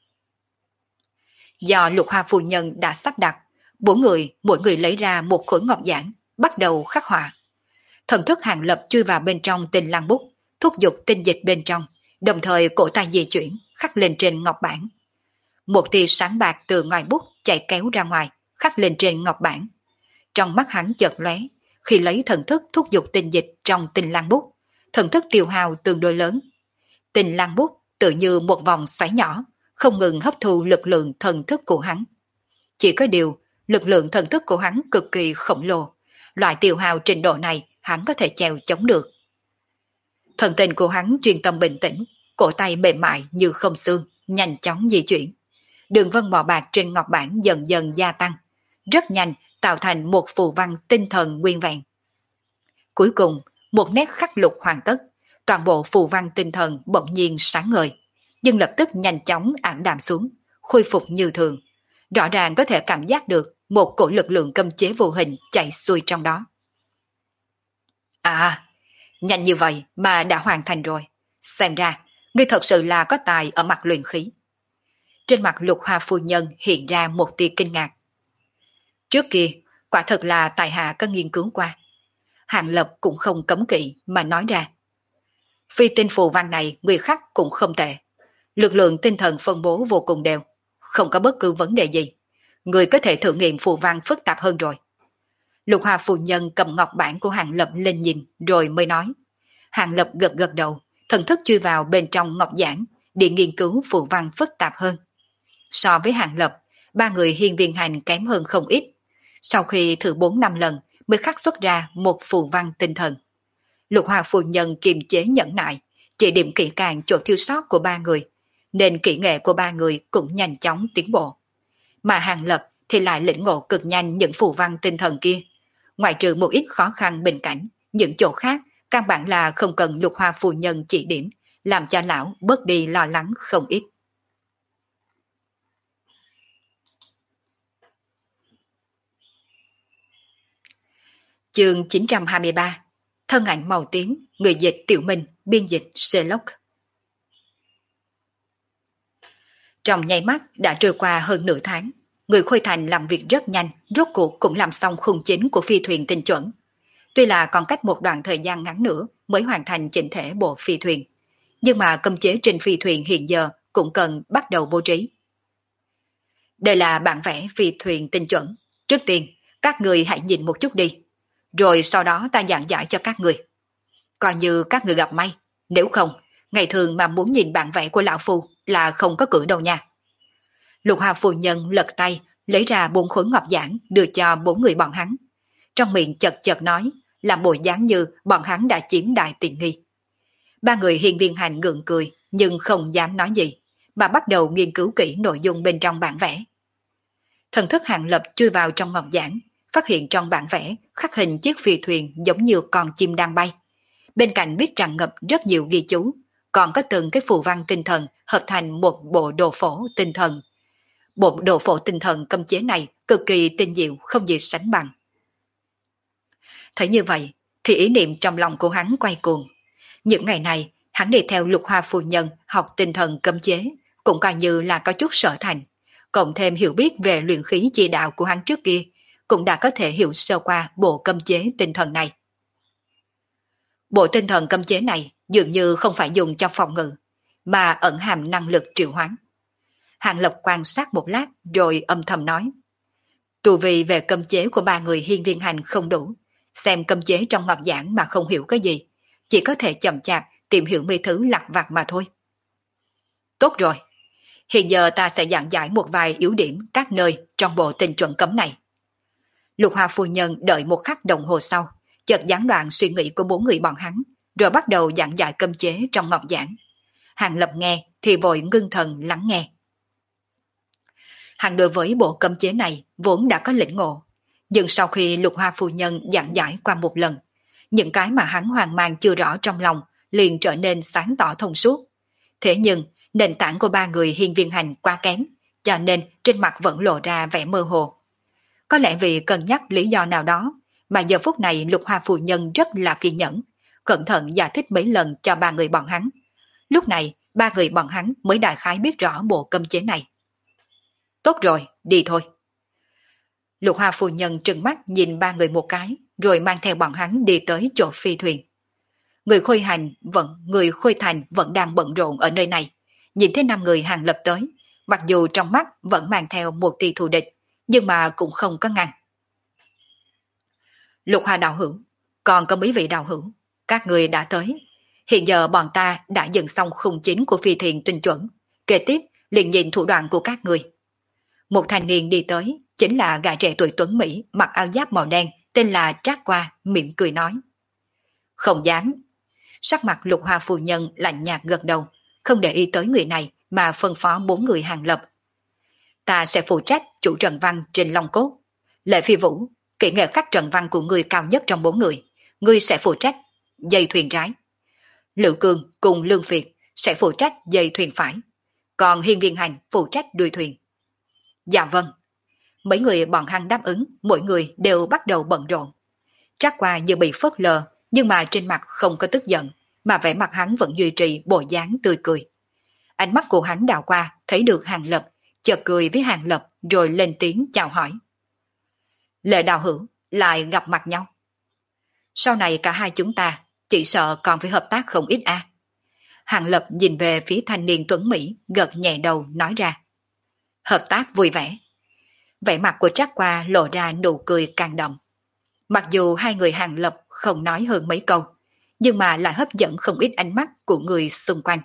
A: Do Lục Hoa phu nhân đã sắp đặt, 4 người mỗi người lấy ra một khối ngọc giản, bắt đầu khắc họa. Thần thức Hàng Lập chui vào bên trong Tinh Lang bút, thúc giục tinh dịch bên trong, đồng thời cổ tay di chuyển, khắc lên trên ngọc bản. Một tia sáng bạc từ ngoài bút chạy kéo ra ngoài, khắc lên trên ngọc bản. Trong mắt hắn chợt lóe, khi lấy thần thức thúc giục tinh dịch trong tinh lang bút, thần thức tiêu hao tương đối lớn. Tinh lang bút tự như một vòng xoáy nhỏ, không ngừng hấp thu lực lượng thần thức của hắn. Chỉ có điều, lực lượng thần thức của hắn cực kỳ khổng lồ, loại tiêu hao trình độ này hắn có thể chèo chống được. Thần tình của hắn chuyên tâm bình tĩnh, cổ tay mềm mại như không xương, nhanh chóng di chuyển. Đường vân màu bạc trên ngọc bản dần dần gia tăng, rất nhanh tạo thành một phù văn tinh thần nguyên vẹn. Cuối cùng, một nét khắc lục hoàn tất, toàn bộ phù văn tinh thần bỗng nhiên sáng ngời, nhưng lập tức nhanh chóng ảm đạm xuống, khôi phục như thường. Rõ ràng có thể cảm giác được một cổ lực lượng cấm chế vô hình chạy xuôi trong đó. À, nhanh như vậy mà đã hoàn thành rồi. Xem ra, ngươi thật sự là có tài ở mặt luyện khí. Trên mặt Lục Hoa phu nhân hiện ra một tia kinh ngạc. Trước kia, quả thật là tại hạ có nghiên cứu qua. Hàng Lập cũng không cấm kỵ mà nói ra. Phi tinh phù văn này người khắc cũng không tệ. Lực lượng tinh thần phân bố vô cùng đều, không có bất cứ vấn đề gì. Người có thể thử nghiệm phù văn phức tạp hơn rồi. Lục Hoa phu nhân cầm ngọc bản của Hàng Lập lên nhìn rồi mới nói. Hàng Lập gật gật đầu, thần thức chui vào bên trong ngọc giảng để nghiên cứu phù văn phức tạp hơn. So với Hàng Lập, ba người hiên viên hành kém hơn không ít. Sau khi thử 4-5 lần mới khắc xuất ra một phù văn tinh thần. Lục Hoa phu nhân kiềm chế nhẫn nại, chỉ điểm kỹ càng chỗ thiếu sót của ba người, nên kỹ nghệ của ba người cũng nhanh chóng tiến bộ. Mà Hàng Lập thì lại lĩnh ngộ cực nhanh những phù văn tinh thần kia. Ngoại trừ một ít khó khăn bình cảnh, những chỗ khác căn bản là không cần Lục Hoa phu nhân chỉ điểm, làm cho lão bớt đi lo lắng không ít. Chương 923. Thân ảnh màu tím, người dịch Tiểu Minh, biên dịch Sherlock. Trong nháy mắt đã trôi qua hơn nửa tháng, người Khôi Thành làm việc rất nhanh, rốt cuộc cũng làm xong khung chính của phi thuyền tinh chuẩn. Tuy là còn cách một đoạn thời gian ngắn nữa mới hoàn thành chỉnh thể bộ phi thuyền, nhưng mà cấm chế trên phi thuyền hiện giờ cũng cần bắt đầu bố trí. Đây là bản vẽ phi thuyền tinh chuẩn. Trước tiên, các người hãy nhìn một chút đi, rồi sau đó ta giảng giải cho các người. Coi như các người gặp may, nếu không, ngày thường mà muốn nhìn bản vẽ của lão phu là không có cửa đâu nha. Lục Hoa phu nhân lật tay, lấy ra 4 khối ngọc giản đưa cho 4 người bọn hắn. Trong miệng chật chật nói, làm bộ dáng như bọn hắn đã chiếm đại tiện nghi. Ba người hiên viên hành gượng cười, nhưng không dám nói gì, mà bắt đầu nghiên cứu kỹ nội dung bên trong bản vẽ. Thần thức Hàng Lập chui vào trong ngọc giản, phát hiện trong bản vẽ khắc hình chiếc phi thuyền giống như con chim đang bay. Bên cạnh viết tràn ngập rất nhiều ghi chú, còn có từng cái phù văn tinh thần hợp thành một bộ đồ phổ tinh thần. Bộ đồ phổ tinh thần cấm chế này cực kỳ tinh diệu không gì sánh bằng. Thấy như vậy thì ý niệm trong lòng của hắn quay cuồng. Những ngày này hắn đi theo Lục Hoa phu nhân học tinh thần cấm chế, cũng coi như là có chút sở thành. Cộng thêm hiểu biết về luyện khí chi đạo của hắn trước kia, cũng đã có thể hiểu sơ qua bộ cấm chế tinh thần này. Bộ tinh thần cấm chế này dường như không phải dùng cho phòng ngự, mà ẩn hàm năng lực triệu hoán. Hàng Lập quan sát một lát rồi âm thầm nói. Tu vi về cấm chế của ba người hiên viên hành không đủ, xem cấm chế trong ngọc giảng mà không hiểu cái gì, chỉ có thể chậm chạp tìm hiểu mấy thứ lặt vặt mà thôi. Tốt rồi, hiện giờ ta sẽ giảng giải một vài yếu điểm các nơi trong bộ tinh chuẩn cấm này. Lục Hoa phu nhân đợi một khắc đồng hồ sau, chợt gián đoạn suy nghĩ của 4 người bọn hắn, rồi bắt đầu giảng giải cấm chế trong ngọc giảng. Hàng Lập nghe thì vội ngưng thần lắng nghe. Hàng đối với bộ cấm chế này vốn đã có lĩnh ngộ, nhưng sau khi Lục Hoa phu nhân giảng giải qua một lần, những cái mà hắn hoang mang chưa rõ trong lòng liền trở nên sáng tỏ thông suốt. Thế nhưng nền tảng của ba người hiên viên hành quá kém, cho nên trên mặt vẫn lộ ra vẻ mơ hồ. Có lẽ vì cân nhắc lý do nào đó mà giờ phút này Lục Hoa phu nhân rất là kiên nhẫn, cẩn thận giải thích mấy lần cho ba người bọn hắn. Lúc này ba người bọn hắn mới đại khái biết rõ bộ cấm chế này. Tốt rồi, đi thôi. Lục Hoa phu nhân trừng mắt nhìn ba người một cái, rồi mang theo bọn hắn đi tới chỗ phi thuyền. Người Khôi Thành vẫn đang bận rộn ở nơi này, nhìn thấy 5 người Hàng Lập tới, mặc dù trong mắt vẫn mang theo một tia thù địch, nhưng mà cũng không có ngăn. Lục Hoa đạo hữu, còn có mấy vị đạo hữu, các người đã tới. Hiện giờ bọn ta đã dựng xong khung chính của phi thuyền tinh chuẩn. Kế tiếp, liền nhìn thủ đoạn của các người. Một thanh niên đi tới, chính là gã trẻ tuổi tuấn Mỹ mặc áo giáp màu đen, tên là Trác Qua, mỉm cười nói. Không dám. Sắc mặt Lục Hoa phu nhân lạnh nhạt gật đầu, không để ý tới người này mà phân phó 4 người hàng lập. Ta sẽ phụ trách chủ trận văn trên Long Cốt. Lệ Phi Vũ, kỹ nghệ khắc trận văn của người cao nhất trong 4 người, ngươi sẽ phụ trách dây thuyền trái. Lữ Cường cùng Lương Việt sẽ phụ trách dây thuyền phải, còn Hiên Viên Hành phụ trách đuôi thuyền. Dạ vâng. Mấy người bọn hắn đáp ứng, mỗi người đều bắt đầu bận rộn. Trác Qua như bị phớt lờ, nhưng mà trên mặt không có tức giận, mà vẻ mặt hắn vẫn duy trì bộ dáng tươi cười. Ánh mắt của hắn đảo qua, thấy được Hàng Lập, chợt cười với Hàng Lập rồi lên tiếng chào hỏi. Lệ đạo hữu, lại gặp mặt nhau. Sau này cả hai chúng ta chỉ sợ còn phải hợp tác không ít a. Hàng Lập nhìn về phía thanh niên tuấn Mỹ, gật nhẹ đầu nói ra. Hợp tác vui vẻ. Vẻ mặt của Trác Qua lộ ra nụ cười càng đậm. Mặc dù hai người Hàng Lập không nói hơn mấy câu, nhưng mà lại hấp dẫn không ít ánh mắt của người xung quanh.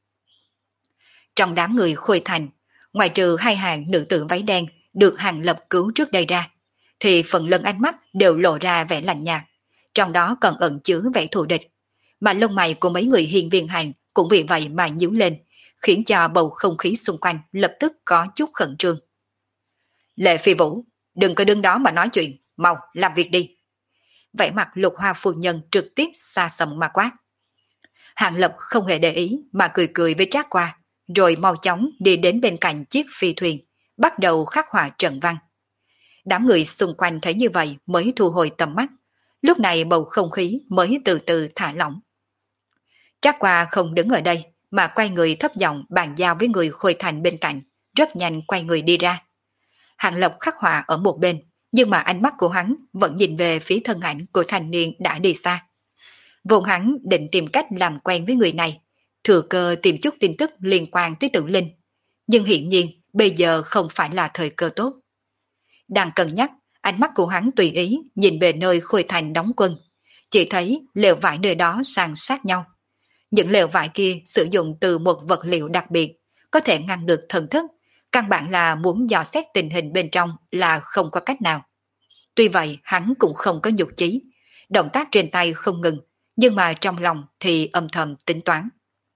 A: Trong đám người Khôi Thành, ngoài trừ hai hàng nữ tử váy đen được Hàng Lập cứu trước đây ra, thì phần lớn ánh mắt đều lộ ra vẻ lạnh nhạt, trong đó còn ẩn chứa vẻ thù địch, mà lông mày của mấy người Hiên Viên Hành cũng vì vậy mà nhíu lên, khiến cho bầu không khí xung quanh lập tức có chút khẩn trương. Lệ Phi Vũ, đừng có đứng đó mà nói chuyện, mau làm việc đi. Vẻ mặt Lục Hoa phu nhân trực tiếp xa sầm mà quát. Hàng Lập không hề để ý mà cười cười với Trác Qua, rồi mau chóng đi đến bên cạnh chiếc phi thuyền, bắt đầu khắc họa trận văn. Đám người xung quanh thấy như vậy mới thu hồi tầm mắt, lúc này bầu không khí mới từ từ thả lỏng. Trác Qua không đứng ở đây mà quay người thấp giọng bàn giao với người Khôi Thành bên cạnh, rất nhanh quay người đi ra. Hàng Lập khắc họa ở một bên, nhưng mà ánh mắt của hắn vẫn nhìn về phía thân ảnh của thanh niên đã đi xa. Vốn hắn định tìm cách làm quen với người này, thừa cơ tìm chút tin tức liên quan tới Tử Linh, nhưng hiển nhiên bây giờ không phải là thời cơ tốt. Đang cân nhắc, ánh mắt của hắn tùy ý nhìn về nơi Khôi Thành đóng quân, chỉ thấy lều vải nơi đó san sát nhau. Những lều vải kia sử dụng từ một vật liệu đặc biệt, có thể ngăn được thần thức, căn bản là muốn dò xét tình hình bên trong là không có cách nào. Tuy vậy hắn cũng không có nhục chí, động tác trên tay không ngừng, nhưng mà trong lòng thì âm thầm tính toán.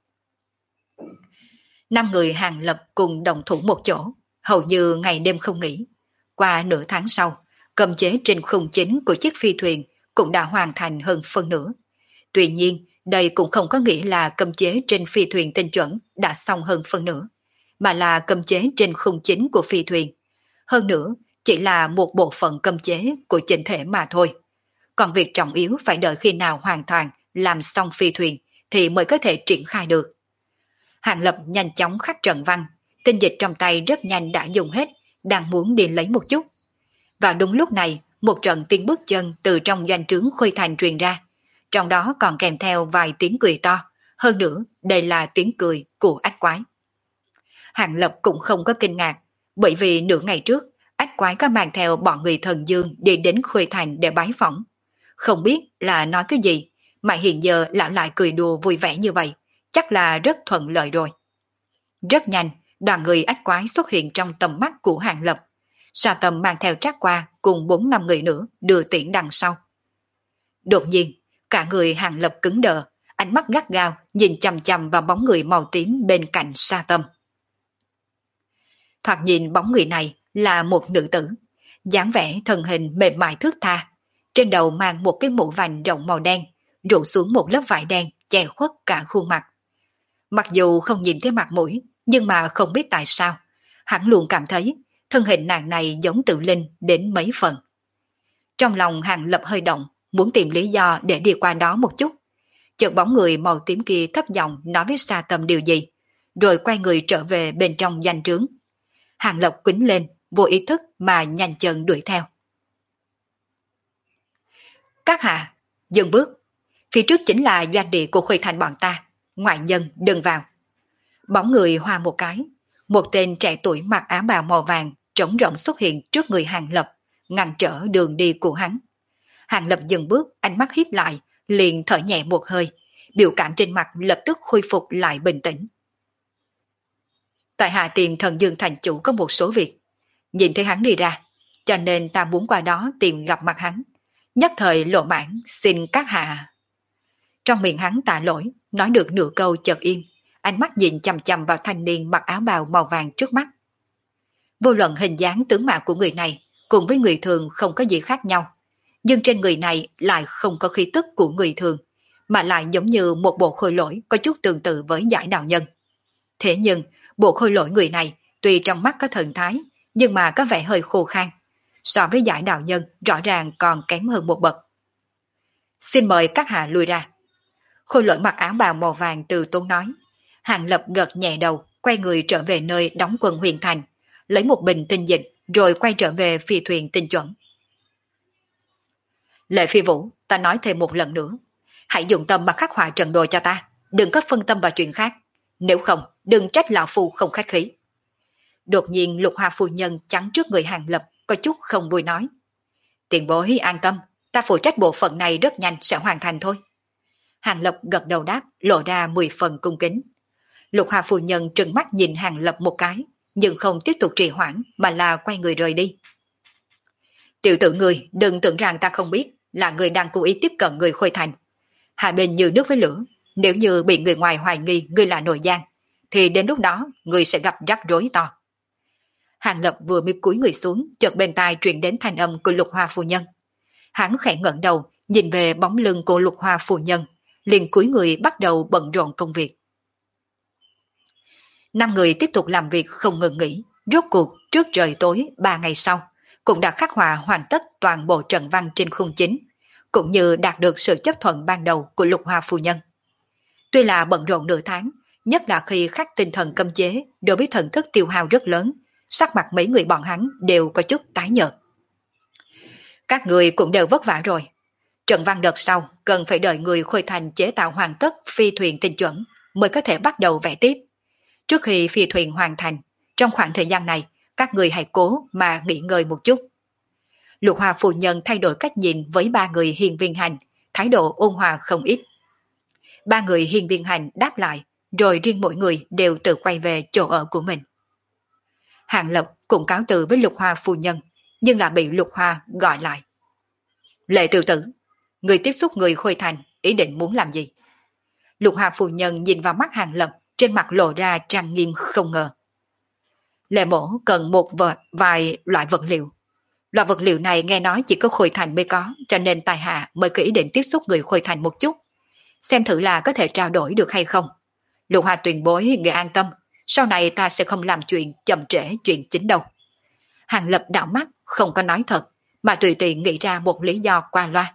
A: 5 người Hàng Lập cùng đồng thủ một chỗ, hầu như ngày đêm không nghỉ. Qua nửa tháng sau, cầm chế trên khung chính của chiếc phi thuyền cũng đã hoàn thành hơn phân nửa. Tuy nhiên, đây cũng không có nghĩa là cầm chế trên phi thuyền tinh chuẩn đã xong hơn phân nửa, mà là cầm chế trên khung chính của phi thuyền. Hơn nữa, chỉ là một bộ phận cầm chế của chỉnh thể mà thôi. Còn việc trọng yếu phải đợi khi nào hoàn toàn làm xong phi thuyền thì mới có thể triển khai được. Hàng Lập nhanh chóng khắc trận văn, tinh dịch trong tay rất nhanh đã dùng hết, đang muốn đi lấy một chút. Và đúng lúc này, một trận tiếng bước chân từ trong doanh trướng Khôi Thành truyền ra, trong đó còn kèm theo vài tiếng cười to, hơn nữa đây là tiếng cười của ách quái. Hàng Lập cũng không có kinh ngạc, bởi vì nửa ngày trước, ách quái có mang theo bọn người thần dương đi đến Khôi Thành để bái phỏng. Không biết là nói cái gì, mà hiện giờ lão lại cười đùa vui vẻ như vậy, chắc là rất thuận lợi rồi. Rất nhanh, đoàn người ách quái xuất hiện trong tầm mắt của Hàng Lập. Sa Tâm mang theo Trác Qua cùng 4-5 người nữa đưa tiễn đằng sau. Đột nhiên, cả người Hàng Lập cứng đờ, ánh mắt gắt gao nhìn chằm chằm vào bóng người màu tím bên cạnh Sa Tâm. Thoạt nhìn bóng người này là một nữ tử, dáng vẻ thân hình mềm mại thướt tha, trên đầu mang một cái mũ vành rộng màu đen, rủ xuống một lớp vải đen che khuất cả khuôn mặt. Mặc dù không nhìn thấy mặt mũi, nhưng mà không biết tại sao, hắn luôn cảm thấy thân hình nàng này giống Tự Linh đến mấy phần. Trong lòng Hàng Lập hơi động, muốn tìm lý do để đi qua đó một chút. Chợt bóng người màu tím kia thấp giọng nói với Sa Tâm điều gì, rồi quay người trở về bên trong doanh trướng. Hàng Lập quýnh lên, vô ý thức mà nhanh chân đuổi theo. Các hạ, dừng bước. Phía trước chính là doanh địa của Khôi Thành bọn ta, ngoại nhân đừng vào. Bóng người hoa một cái, một tên trẻ tuổi mặc áo bào màu vàng trống rỗng xuất hiện trước người Hàng Lập, ngăn trở đường đi của hắn. Hàng Lập dừng bước, ánh mắt híp lại, liền thở nhẹ một hơi, biểu cảm trên mặt lập tức khôi phục lại bình tĩnh. Tại hạ tìm Thần Dương thành chủ có một số việc, nhìn thấy hắn đi ra, cho nên ta muốn qua đó tìm gặp mặt hắn, nhất thời lộ mãn xin các hạ. Trong miệng hắn tạ lỗi, nói được nửa câu chợt im, ánh mắt nhìn chằm chằm vào thanh niên mặc áo bào màu vàng trước mắt. Vô luận hình dáng tướng mạo của người này cùng với người thường không có gì khác nhau, nhưng trên người này lại không có khí tức của người thường, mà lại giống như một bộ khôi lỗi có chút tương tự với Giải đạo nhân. Thế nhưng, bộ khôi lỗi người này tuy trong mắt có thần thái, nhưng mà có vẻ hơi khô khan. So với Giải đạo nhân rõ ràng còn kém hơn một bậc. Xin mời các hạ lui ra. Khôi lỗi mặc áo bào màu vàng từ tốn nói. Hàng Lập gật nhẹ đầu, quay người trở về nơi đóng quân Huyền Thành, lấy một bình tinh dịch rồi quay trở về phi thuyền tinh chuẩn. Lệ Phi Vũ, ta nói thêm một lần nữa, hãy dùng tâm mà khắc họa trận đồ cho ta, đừng có phân tâm vào chuyện khác, nếu không đừng trách lão phu không khách khí. Đột nhiên Lục Hoa phu nhân chắn trước người Hàng Lập, có chút không vui nói. Tiền bối an tâm, ta phụ trách bộ phận này rất nhanh sẽ hoàn thành thôi. Hàng Lập gật đầu đáp, lộ ra 10 phần cung kính. Lục Hoa phu nhân trừng mắt nhìn Hàng Lập một cái, nhưng không tiếp tục trì hoãn mà là quay người rời đi. Tiểu tử người đừng tưởng rằng ta không biết là người đang cố ý tiếp cận người Khôi Thành. Hai bên như nước với lửa, nếu như bị người ngoài hoài nghi người là nội gian, thì đến lúc đó người sẽ gặp rắc rối to. Hàng Lập vừa mới cúi người xuống, chợt bên tai truyền đến thanh âm của Lục Hoa phu nhân. Hắn khẽ ngẩng đầu, nhìn về bóng lưng của Lục Hoa phu nhân, liền cúi người bắt đầu bận rộn công việc. 5 người tiếp tục làm việc không ngừng nghỉ, rốt cuộc trước trời tối 3 ngày sau, cũng đã khắc họa hoàn tất toàn bộ trận văn trên khung chính, cũng như đạt được sự chấp thuận ban đầu của Lục Hoa phu nhân. Tuy là bận rộn nửa tháng, nhất là khi khắc tinh thần cấm chế đối với thần thức tiêu hao rất lớn, sắc mặt mấy người bọn hắn đều có chút tái nhợt. Các người cũng đều vất vả rồi. Trận văn đợt sau cần phải đợi người Khôi Thành chế tạo hoàn tất phi thuyền tinh chuẩn mới có thể bắt đầu vẽ tiếp. Trước khi phi thuyền hoàn thành, trong khoảng thời gian này, các người hãy cố mà nghỉ ngơi một chút. Lục Hoa phu nhân thay đổi cách nhìn với 3 người Hiên Viên Hành, thái độ ôn hòa không ít. 3 người Hiên Viên Hành đáp lại, rồi riêng mỗi người đều tự quay về chỗ ở của mình. Hàng Lập cũng cáo từ với Lục Hoa phu nhân, nhưng là bị Lục Hoa gọi lại. Lệ tiểu tử, người tiếp xúc người Khôi Thành, ý định muốn làm gì? Lục Hoa phu nhân nhìn vào mắt Hàng Lập, trên mặt lộ ra trang nghiêm không ngờ. Lệ mổ cần vài loại vật liệu. Loại vật liệu này nghe nói chỉ có Khôi Thành mới có, cho nên tài hạ mới có ý định tiếp xúc người Khôi Thành một chút. Xem thử là có thể trao đổi được hay không. Lục Hoa tuyên bố người an tâm, sau này ta sẽ không làm chuyện chậm trễ chuyện chính đâu. Hàng Lập đảo mắt, không có nói thật, mà tùy tiện nghĩ ra một lý do qua loa.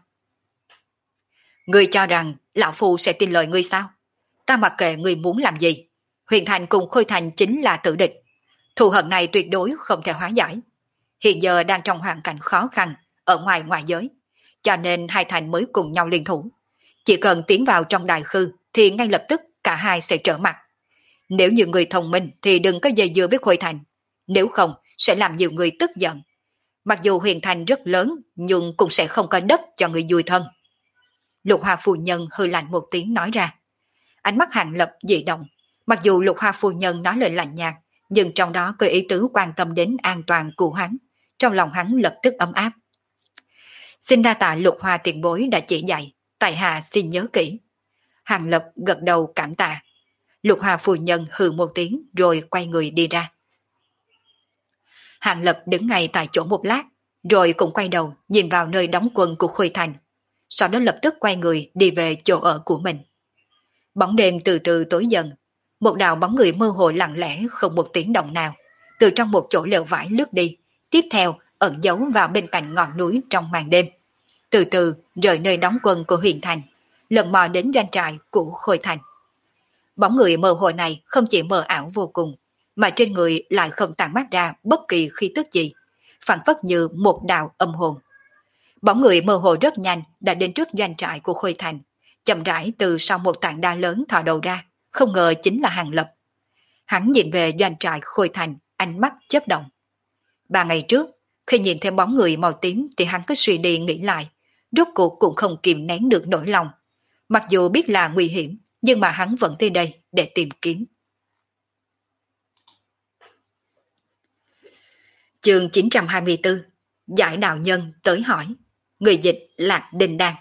A: Ngươi cho rằng lão phu sẽ tin lời ngươi sao? Ta mặc kệ ngươi muốn làm gì. Huyền Thành cùng Khôi Thành chính là tử địch. Thù hận này tuyệt đối không thể hóa giải. Hiện giờ đang trong hoàn cảnh khó khăn, ở ngoài ngoại giới. Cho nên hai thành mới cùng nhau liên thủ. Chỉ cần tiến vào trong đài khư thì ngay lập tức cả hai sẽ trở mặt. Nếu như người thông minh thì đừng có dây dưa với Khôi Thành. Nếu không sẽ làm nhiều người tức giận. Mặc dù Huyền Thành rất lớn nhưng cũng sẽ không có đất cho người vui thân. Lục Hoa phu nhân hừ lạnh một tiếng nói ra. Ánh mắt Hàng Lập dị động. Mặc dù Lục Hoa phu nhân nói lời lạnh nhạt, nhưng trong đó có ý tứ quan tâm đến an toàn của hắn. Trong lòng hắn lập tức ấm áp. Xin đa tạ Lục Hoa tiền bối đã chỉ dạy, tại hạ xin nhớ kỹ. Hàng Lập gật đầu cảm tạ. Lục Hoa phu nhân hừ một tiếng rồi quay người đi ra. Hàng Lập đứng ngay tại chỗ một lát, rồi cũng quay đầu nhìn vào nơi đóng quân của Khôi Thành. Sau đó lập tức quay người đi về chỗ ở của mình. Bóng đêm từ từ tối dần, một đạo bóng người mơ hồ lặng lẽ không một tiếng động nào, từ trong một chỗ lều vải lướt đi, tiếp theo ẩn giấu vào bên cạnh ngọn núi trong màn đêm. Từ từ rời nơi đóng quân của Huyền Thành, lần mò đến doanh trại của Khôi Thành. Bóng người mơ hồ này không chỉ mờ ảo vô cùng, mà trên người lại không tản mát ra bất kỳ khí tức gì, phảng phất như một đạo âm hồn. Bóng người mơ hồ rất nhanh đã đến trước doanh trại của Khôi Thành, chậm rãi từ sau một tảng đá lớn thò đầu ra, không ngờ chính là Hàng Lập. Hắn nhìn về doanh trại Khôi Thành, ánh mắt chớp động. 3 ngày trước, khi nhìn thấy bóng người màu tím thì hắn cứ suy đi nghĩ lại, rốt cuộc cũng không kìm nén được nỗi lòng. Mặc dù biết là nguy hiểm, nhưng mà hắn vẫn tới đây để tìm kiếm. Chương 924. Giải đạo nhân tới hỏi. Người dịch Lạc Đình Đan.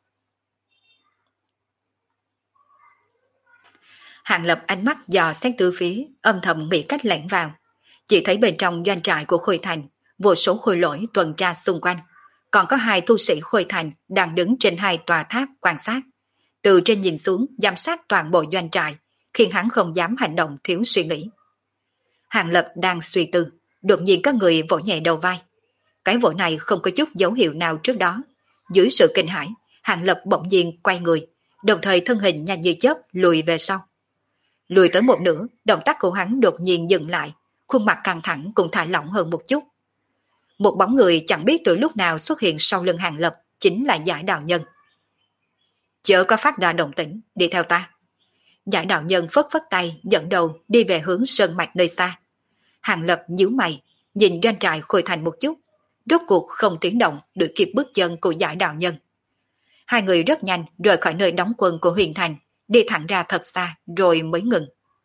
A: Hàng Lập ánh mắt dò xét tứ phía, âm thầm nghĩ cách lẻn vào. Chỉ thấy bên trong doanh trại của Khôi Thành, vô số khôi lỗi tuần tra xung quanh. Còn có 2 tu sĩ Khôi Thành đang đứng trên 2 tòa tháp quan sát. Từ trên nhìn xuống giám sát toàn bộ doanh trại, khiến hắn không dám hành động thiếu suy nghĩ. Hàng Lập đang suy tư, đột nhiên có người vỗ nhẹ đầu vai. Cái vỗ này không có chút dấu hiệu nào trước đó. Dưới sự kinh hãi, Hàng Lập bỗng nhiên quay người, đồng thời thân hình nhanh như chớp lùi về sau. Lùi tới một nửa, động tác của hắn đột nhiên dừng lại, khuôn mặt căng thẳng cũng thả lỏng hơn một chút. Một bóng người chẳng biết từ lúc nào xuất hiện sau lưng Hàng Lập, chính là Giải Đạo Nhân. Chớ có phát ra động tĩnh, đi theo ta. Giải Đạo Nhân phất phất tay dẫn đầu đi về hướng sơn mạch nơi xa. Hàng Lập nhíu mày, nhìn doanh trại Khôi Thành một chút, rốt cuộc không tiếng động đuổi kịp bước chân của Giải Đạo Nhân. 2 người rất nhanh rời khỏi nơi đóng quân của Huyền Thành, đi thẳng ra thật xa rồi mới ngừng.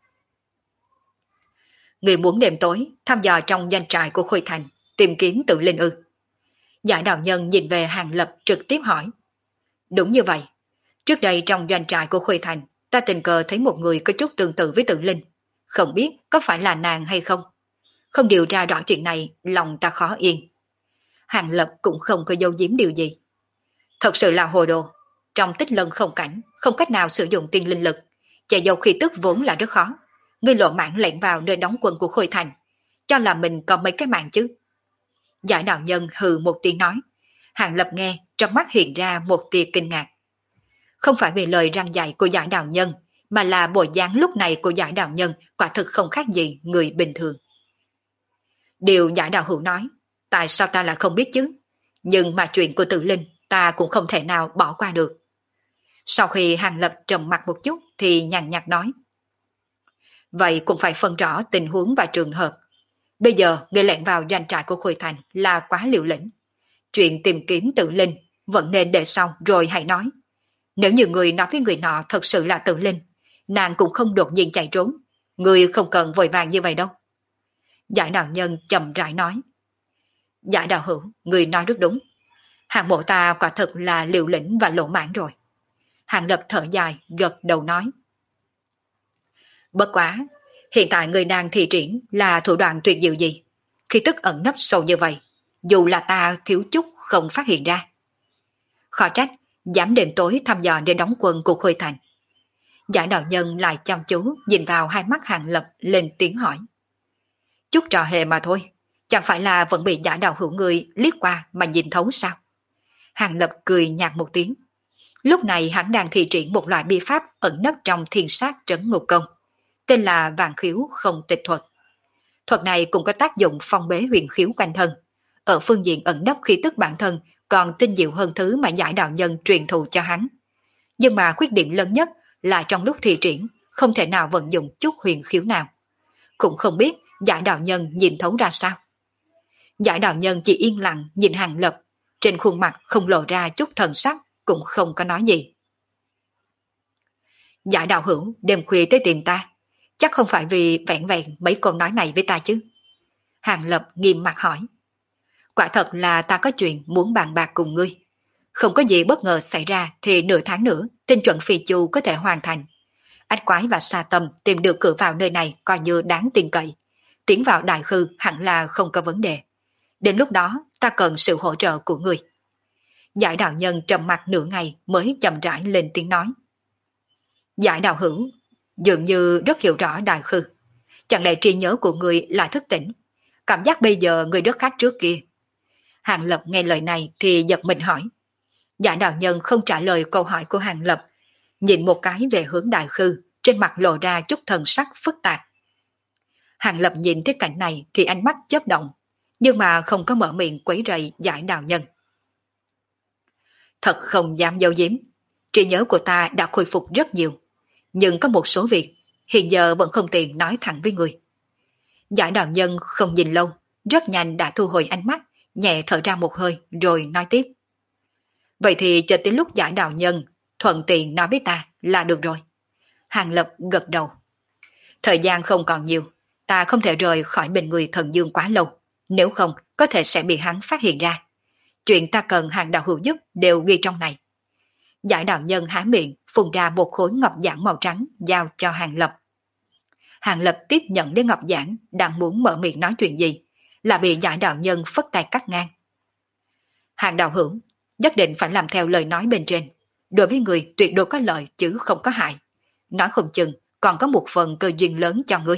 A: Người muốn đêm tối thăm dò trong doanh trại của Khôi Thành, tìm kiếm Tự Linh ư? Giải Đạo Nhân nhìn về Hàng Lập trực tiếp hỏi. Đúng như vậy. Trước đây trong doanh trại của Khôi Thành, ta tình cờ thấy một người có chút tương tự với Tự Linh. Không biết có phải là nàng hay không? Không điều tra rõ chuyện này, lòng ta khó yên. Hàng Lập cũng không có giấu giếm điều gì. Thật sự là hồ đồ. Trong Tích Lân không cảnh, không cách nào sử dụng tiên linh lực. Che giấu khí tức vốn là rất khó. Ngươi lộ mạng lẻn vào nơi đóng quân của Khôi Thành, cho là mình có mấy cái mạng chứ. Giải Đạo Nhân hừ một tiếng nói. Hàng Lập nghe, trong mắt hiện ra một tia kinh ngạc. Không phải vì lời răng dạy của Giải Đạo Nhân, mà là bộ dáng lúc này của Giải Đạo Nhân quả thực không khác gì người bình thường. Điều Giải Đạo Hữu nói, tại sao ta lại không biết chứ? Nhưng mà chuyện của Tự Linh ta cũng không thể nào bỏ qua được. Sau khi Hàng Lập trầm mặt một chút thì nhàn nhạt nói. Vậy cũng phải phân rõ tình huống và trường hợp. Bây giờ người lẻn vào doanh trại của Khôi Thành là quá liều lĩnh. Chuyện tìm kiếm Tự Linh vẫn nên để sau rồi hãy nói. Nếu như người nói với người nọ thật sự là Tự Linh, nàng cũng không đột nhiên chạy trốn. Người không cần vội vàng như vậy đâu. Giải Đạo Nhân chậm rãi nói. Giải Đạo Hữu, người nói rất đúng. Hàng bộ ta quả thật là liều lĩnh và lỗ mãn rồi. Hàng Lập thở dài, gật đầu nói. Bất quá, hiện tại người đang thi triển là thủ đoạn tuyệt diệu gì? Khi tức ẩn nấp sâu như vậy, dù là ta thiếu chút không phát hiện ra. Khó trách, dám đêm tối thăm dò để đóng quân của Khôi Thành. Giải Đạo Nhân lại chăm chú nhìn vào hai mắt Hàng Lập lên tiếng hỏi. Chút trò hề mà thôi, chẳng phải là vẫn bị Giải Đạo Hữu người liếc qua mà nhìn thấu sao? Hàng Lập cười nhạt một tiếng. Lúc này hắn đang thi triển một loại bi pháp ẩn nấp trong thiên sát trấn ngục công, tên là Vạn Khiếu Không Tịch Thuật. Thuật này cũng có tác dụng phong bế huyền khiếu quanh thân. Ở phương diện ẩn nấp khí tức bản thân còn tinh diệu hơn thứ mà Giải Đạo Nhân truyền thụ cho hắn. Nhưng mà khuyết điểm lớn nhất là trong lúc thi triển không thể nào vận dụng chút huyền khiếu nào. Cũng không biết Giải Đạo Nhân nhìn thấu ra sao. Giải Đạo Nhân chỉ yên lặng nhìn Hàng Lập, trên khuôn mặt không lộ ra chút thần sắc, cũng không có nói gì. Giải Đạo Hữu đêm khuya tới tìm ta, chắc không phải vì vẹn vẹn mấy câu nói này với ta chứ? Hàng Lập nghiêm mặt hỏi. Quả thật là ta có chuyện muốn bàn bạc cùng ngươi. Không có gì bất ngờ xảy ra thì nửa tháng nữa tinh chuẩn phi chu có thể hoàn thành. Ách Quái và Sa Tâm tìm được cửa vào nơi này coi như đáng tin cậy. Tiến vào đại khư hẳn là không có vấn đề. Đến lúc đó ta cần sự hỗ trợ của ngươi. Giải Đạo Nhân trầm mặt nửa ngày mới chậm rãi lên tiếng nói. Giải Đạo Hữu dường như rất hiểu rõ đại khư. Chẳng lẽ trí nhớ của ngươi lại thức tỉnh? Cảm giác bây giờ ngươi rất khác trước kia. Hàng Lập nghe lời này thì giật mình hỏi. Giải Đạo Nhân không trả lời câu hỏi của Hàng Lập, nhìn một cái về hướng đại khư, trên mặt lộ ra chút thần sắc phức tạp. Hàng Lập nhìn thấy cảnh này thì ánh mắt chớp động, nhưng mà không có mở miệng quấy rầy Giải Đạo Nhân. Thật không dám giấu giếm, trí nhớ của ta đã khôi phục rất nhiều, nhưng có một số việc hiện giờ vẫn không tiện nói thẳng với người. Giải Đạo Nhân không nhìn lâu, rất nhanh đã thu hồi ánh mắt, nhẹ thở ra một hơi rồi nói tiếp. Vậy thì chờ tới lúc giải đạo nhân, thuận tiện nói với ta là được rồi. Hàng Lập gật đầu. Thời gian không còn nhiều, ta không thể rời khỏi bên người thần dương quá lâu, nếu không có thể sẽ bị hắn phát hiện ra. Chuyện ta cần Hàng đạo hữu giúp đều ghi trong này. Giải đạo nhân há miệng, phun ra một khối ngọc giản màu trắng giao cho Hàng Lập. Hàng Lập tiếp nhận lấy ngọc giản, đang muốn mở miệng nói chuyện gì, là bị giải đạo nhân phất tay cắt ngang. Hàng đạo hữu, nhất định phải làm theo lời nói bên trên. Đối với người tuyệt đối có lợi chứ không có hại. Nói không chừng còn có một phần cơ duyên lớn cho ngươi.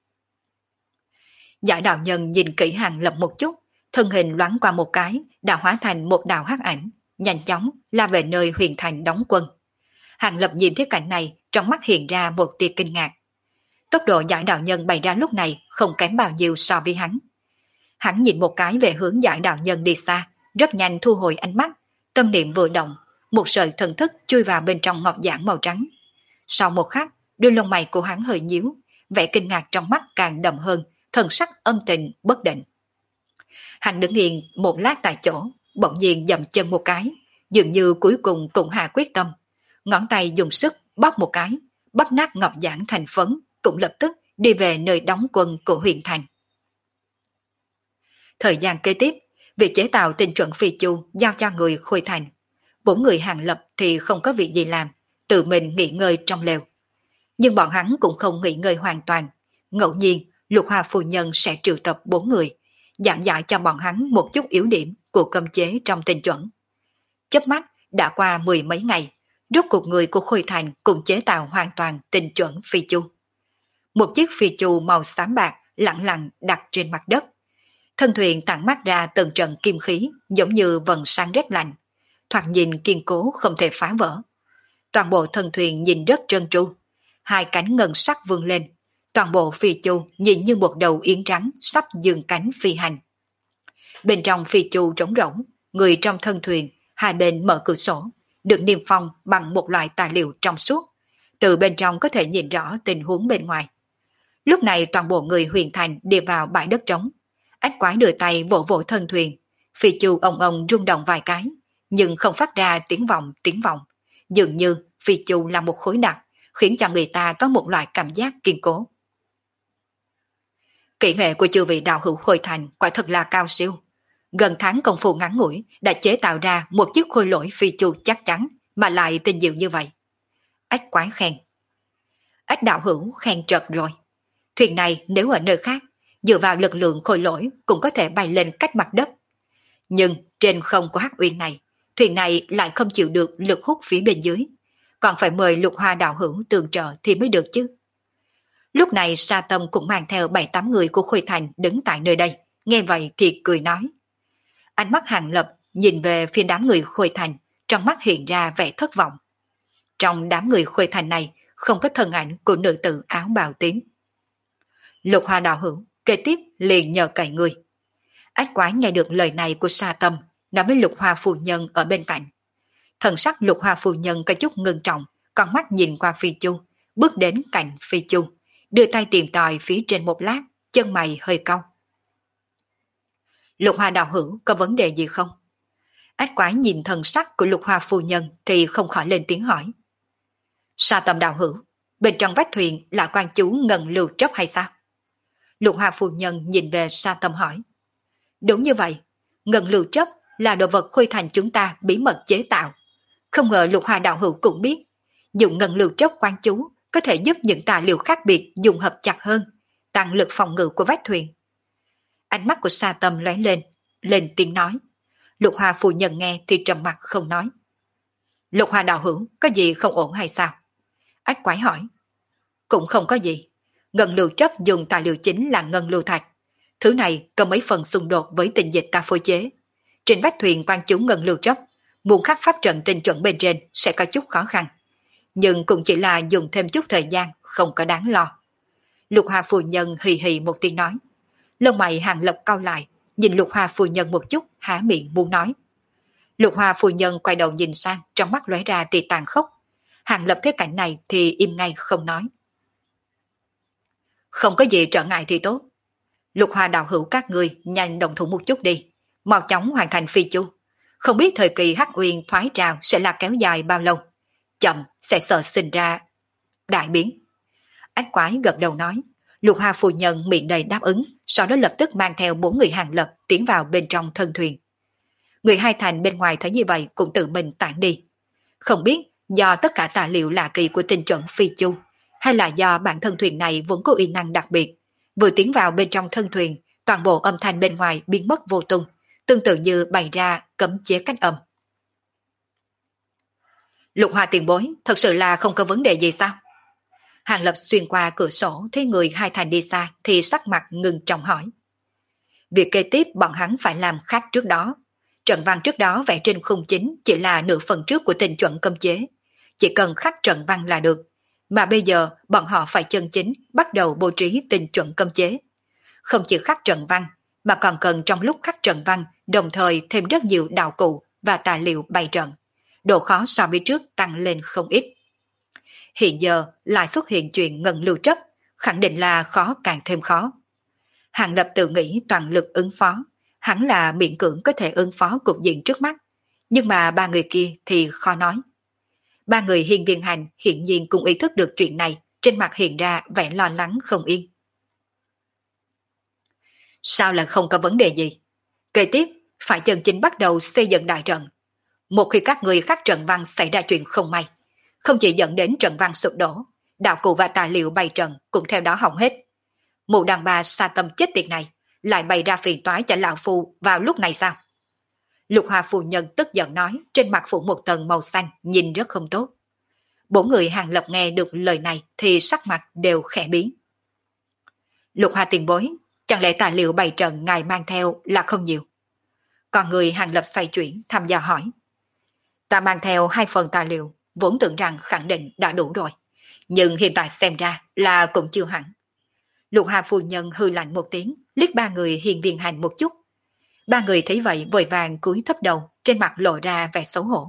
A: Giải đạo nhân nhìn kỹ Hàng Lập một chút, thân hình loáng qua một cái, đã hóa thành một đạo hắc ảnh, nhanh chóng la về nơi huyền thành đóng quân. Hàng Lập nhìn thấy cảnh này, trong mắt hiện ra một tia kinh ngạc. Tốc độ giải đạo nhân bày ra lúc này không kém bao nhiêu so với hắn. Hắn nhìn một cái về hướng giải đạo nhân đi xa, rất nhanh thu hồi ánh mắt, tâm niệm vừa động, một sợi thần thức chui vào bên trong ngọc giản màu trắng. Sau một khắc, đôi lông mày của hắn hơi nhíu, vẻ kinh ngạc trong mắt càng đậm hơn, thần sắc âm tình bất định. Hắn đứng yên một lát tại chỗ, bỗng nhiên dậm chân một cái, dường như cuối cùng cũng hạ quyết tâm. Ngón tay dùng sức bóp một cái, bóp nát ngọc giản thành phấn, cũng lập tức đi về nơi đóng quân của huyện thành. Thời gian kế tiếp, việc chế tạo tinh chuẩn phi chu giao cho người Khôi Thành. 4 người Hàng Lập thì không có việc gì làm, tự mình nghỉ ngơi trong lều. Nhưng bọn hắn cũng không nghỉ ngơi hoàn toàn. Ngẫu nhiên, Lục Hoa phu nhân sẽ triệu tập 4 người, giảng giải cho bọn hắn một chút yếu điểm của cấm chế trong tinh chuẩn. Chớp mắt, đã qua 10 mấy ngày, rốt cuộc người của Khôi Thành cũng chế tạo hoàn toàn tinh chuẩn phi chu. Một chiếc phi chu màu xám bạc lẳng lặng đặt trên mặt đất. Thân thuyền tản mát ra từng trận kim khí giống như vầng sáng rét lạnh, thoạt nhìn kiên cố không thể phá vỡ. Toàn bộ thân thuyền nhìn rất trơn tru, hai cánh ngân sắc vươn lên, toàn bộ phi chu nhìn như một đầu yến trắng sắp dương cánh phi hành. Bên trong phi chu trống rỗng, người trong thân thuyền, hai bên mở cửa sổ, được niêm phong bằng một loại tài liệu trong suốt, từ bên trong có thể nhìn rõ tình huống bên ngoài. Lúc này toàn bộ người Huyền Thành đi vào bãi đất trống. Ách quái đưa tay vỗ vỗ thân thuyền, phi chu ông rung động vài cái, nhưng không phát ra tiếng vọng. Dường như phi chu là một khối đặc, khiến cho người ta có một loại cảm giác kiên cố. Kỹ nghệ của chư vị đạo hữu Khôi Thành quả thật là cao siêu. Gần tháng công phu ngắn ngủi đã chế tạo ra một chiếc khôi lỗi phi chu chắc chắn mà lại tinh diệu như vậy. Ách quái khen. Ách đạo hữu khen trật rồi. Thuyền này nếu ở nơi khác, dựa vào lực lượng khôi lỗi cũng có thể bay lên cách mặt đất. Nhưng trên không có hắc uyên này, thuyền này lại không chịu được lực hút phía bên dưới. Còn phải mời Lục Hoa đạo hữu tường trợ thì mới được chứ. Lúc này Sa Tâm cũng mang theo 7-8 người của Khôi Thành đứng tại nơi đây, nghe vậy thì cười nói. Ánh mắt Hàng Lập nhìn về phía đám người Khôi Thành, trong mắt hiện ra vẻ thất vọng. Trong đám người Khôi Thành này không có thân ảnh của nữ tử áo bào tím. Lục Hoa đạo hữu kế tiếp liền nhờ cậy người. Ách quái nghe được lời này của Sa Tâm, nói với Lục Hoa phu nhân ở bên cạnh. Thần sắc Lục Hoa phu nhân có chút ngưng trọng, con mắt nhìn qua phi chu, bước đến cạnh phi chu, đưa tay tìm tòi phía trên một lát, chân mày hơi cau. Lục Hoa đạo hữu có vấn đề gì không? Ách quái nhìn thần sắc của Lục Hoa phu nhân thì không khỏi lên tiếng hỏi. Sa Tâm đạo hữu, bên trong vách thuyền là quan chú ngân lưu trốc hay sao? Lục Hoa phu nhân nhìn về Sa Tâm hỏi. Đúng như vậy, ngân lưu trốc là đồ vật Khôi Thành chúng ta bí mật chế tạo. Không ngờ Lục Hoa đạo hữu cũng biết, dùng ngân lưu trốc quan chú có thể giúp những tài liệu khác biệt dùng hợp chặt hơn, tăng lực phòng ngự của vách thuyền. Ánh mắt của Sa Tâm lóe lên tiếng nói. Lục Hoa phu nhân nghe thì trầm mặt không nói. Lục Hoa đạo hữu có gì không ổn hay sao? Ách quái hỏi. Cũng không có gì. Ngân lưu trốc dùng tài liệu chính là ngân lưu thạch. Thứ này có mấy phần xung đột với tinh dịch ta phối chế. Trên vách thuyền quan chú ngân lưu trốc, muốn khắc pháp trận tinh chuẩn bên trên sẽ có chút khó khăn. Nhưng cũng chỉ là dùng thêm chút thời gian, không có đáng lo. Lục Hoa phu nhân hì hì một tiếng nói. Lông mày Hàng Lập cau lại, nhìn Lục Hoa phu nhân một chút, há miệng muốn nói. Lục Hoa phu nhân quay đầu nhìn sang, trong mắt lóe ra tia tàn khốc. Hàng Lập thấy cảnh này thì im ngay không nói. Không có gì trở ngại thì tốt. Lục Hoa đạo hữu các người nhanh động thủ một chút đi, mau chóng hoàn thành phi chu. Không biết thời kỳ Hắc Uyên thoái trào sẽ là kéo dài bao lâu. Chậm sẽ sợ sinh ra đại biến. Ách quái gật đầu nói. Lục Hoa phu nhân miệng đầy đáp ứng, sau đó lập tức mang theo 4 người Hàng Lập tiến vào bên trong thân thuyền. Người Hai Thành bên ngoài thấy như vậy cũng tự mình tản đi. Không biết do tất cả tài liệu lạ kỳ của tinh chuẩn phi chu, hay là do bản thân thuyền này vốn có uy năng đặc biệt. Vừa tiến vào bên trong thân thuyền, toàn bộ âm thanh bên ngoài biến mất vô tung, tương tự như bày ra cấm chế cách âm. Lục Hoa tiền bối, thật sự là không có vấn đề gì sao? Hàng Lập xuyên qua cửa sổ thấy người Hai Thành đi xa thì sắc mặt ngừng trọng hỏi. Việc kế tiếp bọn hắn phải làm khác trước đó. Trận văn trước đó vẽ trên khung chính chỉ là nửa phần trước của tinh chuẩn cấm chế. Chỉ cần khắc trận văn là được. Mà bây giờ bọn họ phải chân chính bắt đầu bố trí tinh chuẩn cấm chế. Không chỉ khắc trận văn, mà còn cần trong lúc khắc trận văn đồng thời thêm rất nhiều đạo cụ và tài liệu bày trận. Độ khó so với trước tăng lên không ít. Hiện giờ lại xuất hiện chuyện ngân lưu chấp, khẳng định là khó càng thêm khó. Hàng Lập tự nghĩ toàn lực ứng phó, hẳn là miễn cưỡng có thể ứng phó cục diện trước mắt. Nhưng mà ba người kia thì khó nói. Ba người Hiên Viên Hành hiện nhiên cũng ý thức được chuyện này, trên mặt hiện ra vẻ lo lắng không yên. Sao là không có vấn đề gì? Kế tiếp, phải chân chính bắt đầu xây dựng đại trận. Một khi các người khắc trận văn xảy ra chuyện không may, không chỉ dẫn đến trận văn sụp đổ, đạo cụ và tài liệu bày trận cũng theo đó hỏng hết. Mụ đàn bà sa tâm chết tiệt này lại bày ra phiền toái cho lão phu vào lúc này sao? Lục Hoa phu nhân tức giận nói, trên mặt phủ một tầng màu xanh nhìn rất không tốt. 4 người Hàng Lập nghe được lời này thì sắc mặt đều khẽ biến. Lục Hoa tiền bối, chẳng lẽ tài liệu bày trận ngài mang theo là không nhiều? Còn người Hàng Lập xoay chuyển thăm dò hỏi. Ta mang theo 2 phần tài liệu, vốn tưởng rằng khẳng định đã đủ rồi. Nhưng hiện tại xem ra là cũng chưa hẳn. Lục Hà phu nhân hư lạnh một tiếng, liếc ba người Hiên Viên Hành một chút. Ba người thấy vậy vội vàng cúi thấp đầu, trên mặt lộ ra vẻ xấu hổ.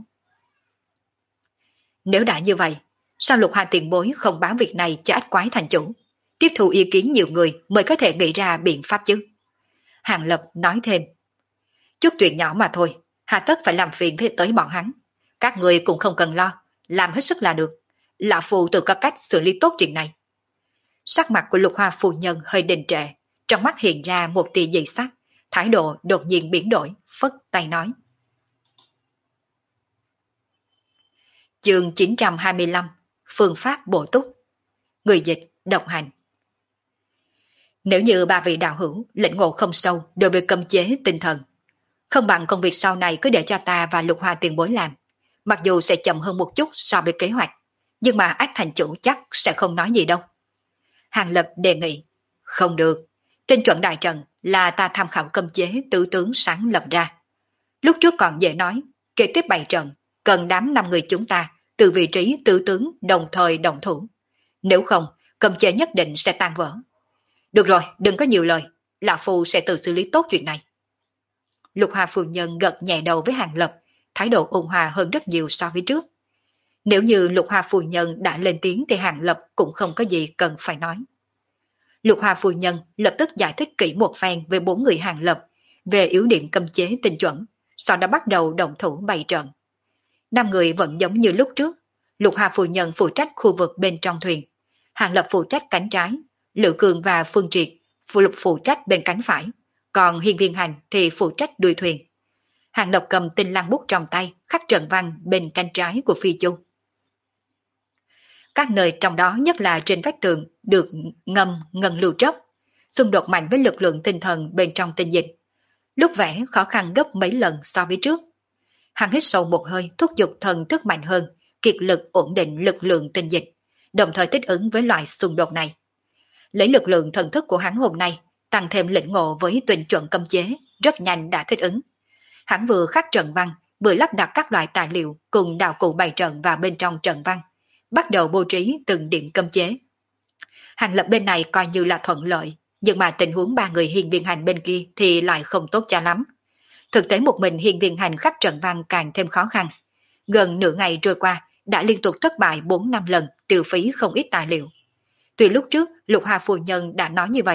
A: Nếu đã như vậy, sao Lục Hà tiền bối không báo việc này cho Ách Quái thành chủ? Tiếp thu ý kiến nhiều người mới có thể nghĩ ra biện pháp chứ. Hàng Lập nói thêm. Chút chuyện nhỏ mà thôi, hà tất phải làm phiền tới bọn hắn. Các người cũng không cần lo, làm hết sức là được. Lão phu tự có cách xử lý tốt chuyện này. Sắc mặt của Lục Hoa phu nhân hơi đình trệ, trong mắt hiện ra một tia dị sắc, thái độ đột nhiên biến đổi, phất tay nói. Chương 925, phương pháp bổ túc. Người dịch, độc hành. Nếu như ba vị đạo hữu lĩnh ngộ không sâu đối với cấm chế tinh thần, không bằng công việc sau này cứ để cho ta và Lục Hoa tiền bối làm. Mặc dù sẽ chậm hơn một chút so với kế hoạch, nhưng mà Ách thành chủ chắc sẽ không nói gì đâu. Hàng Lập đề nghị. Không được, tinh chuẩn đại trận là ta tham khảo cấm chế tứ tướng sáng lập ra. Lúc trước còn dễ nói, kế tiếp bày trận, cần đám 5 người chúng ta từ vị trí tứ tướng đồng thời đồng thủ. Nếu không, cấm chế nhất định sẽ tan vỡ. Được rồi, đừng có nhiều lời, lão phu sẽ tự xử lý tốt chuyện này. Lục Hoa phu nhân gật nhẹ đầu với Hàng Lập, thái độ ôn hòa hơn rất nhiều so với trước. Nếu như Lục Hoa phu nhân đã lên tiếng thì Hàng Lập cũng không có gì cần phải nói. Lục Hoa phu nhân lập tức giải thích kỹ một phen về 4 người Hàng Lập, về yếu điểm cấm chế tinh chuẩn, sau đó bắt đầu động thủ bày trận. 5 người vẫn giống như lúc trước, Lục Hoa phu nhân phụ trách khu vực bên trong thuyền, Hàng Lập phụ trách cánh trái, Lữ Cường và Phương Triệt phụ trách bên cánh phải, còn Hiên Viên Hành thì phụ trách đuôi thuyền. Hàng Lập cầm tinh lăng bút trong tay, khắc trận văn bên cánh trái của phi chu. Các nơi trong đó, nhất là trên vách tường, được ngâm ngân lưu trấp, xung đột mạnh với lực lượng tinh thần bên trong tinh dịch. Lúc vẽ khó khăn gấp mấy lần so với trước. Hắn hít sâu một hơi, thúc giục thần thức mạnh hơn, kiệt lực ổn định lực lượng tinh dịch, đồng thời thích ứng với loại xung đột này. Lấy lực lượng thần thức của hắn hôm nay, tăng thêm lĩnh ngộ với tuyển chuẩn cấm chế, rất nhanh đã thích ứng. Hắn vừa khắc trận văn, vừa lắp đặt các loại tài liệu cùng đạo cụ bày trận vào bên trong trận văn, bắt đầu bố trí từng điểm cấm chế. Hàng Lập bên này coi như là thuận lợi, nhưng mà tình huống 3 người Hiên Viên Hành bên kia thì lại không tốt cho lắm. Thực tế một mình Hiên Viên Hành khắc trận văn càng thêm khó khăn. Gần nửa ngày trôi qua, đã liên tục thất bại 4-5 lần, tiêu phí không ít tài liệu. Tuy lúc trước Lục Hà phu nhân đã nói như vậy,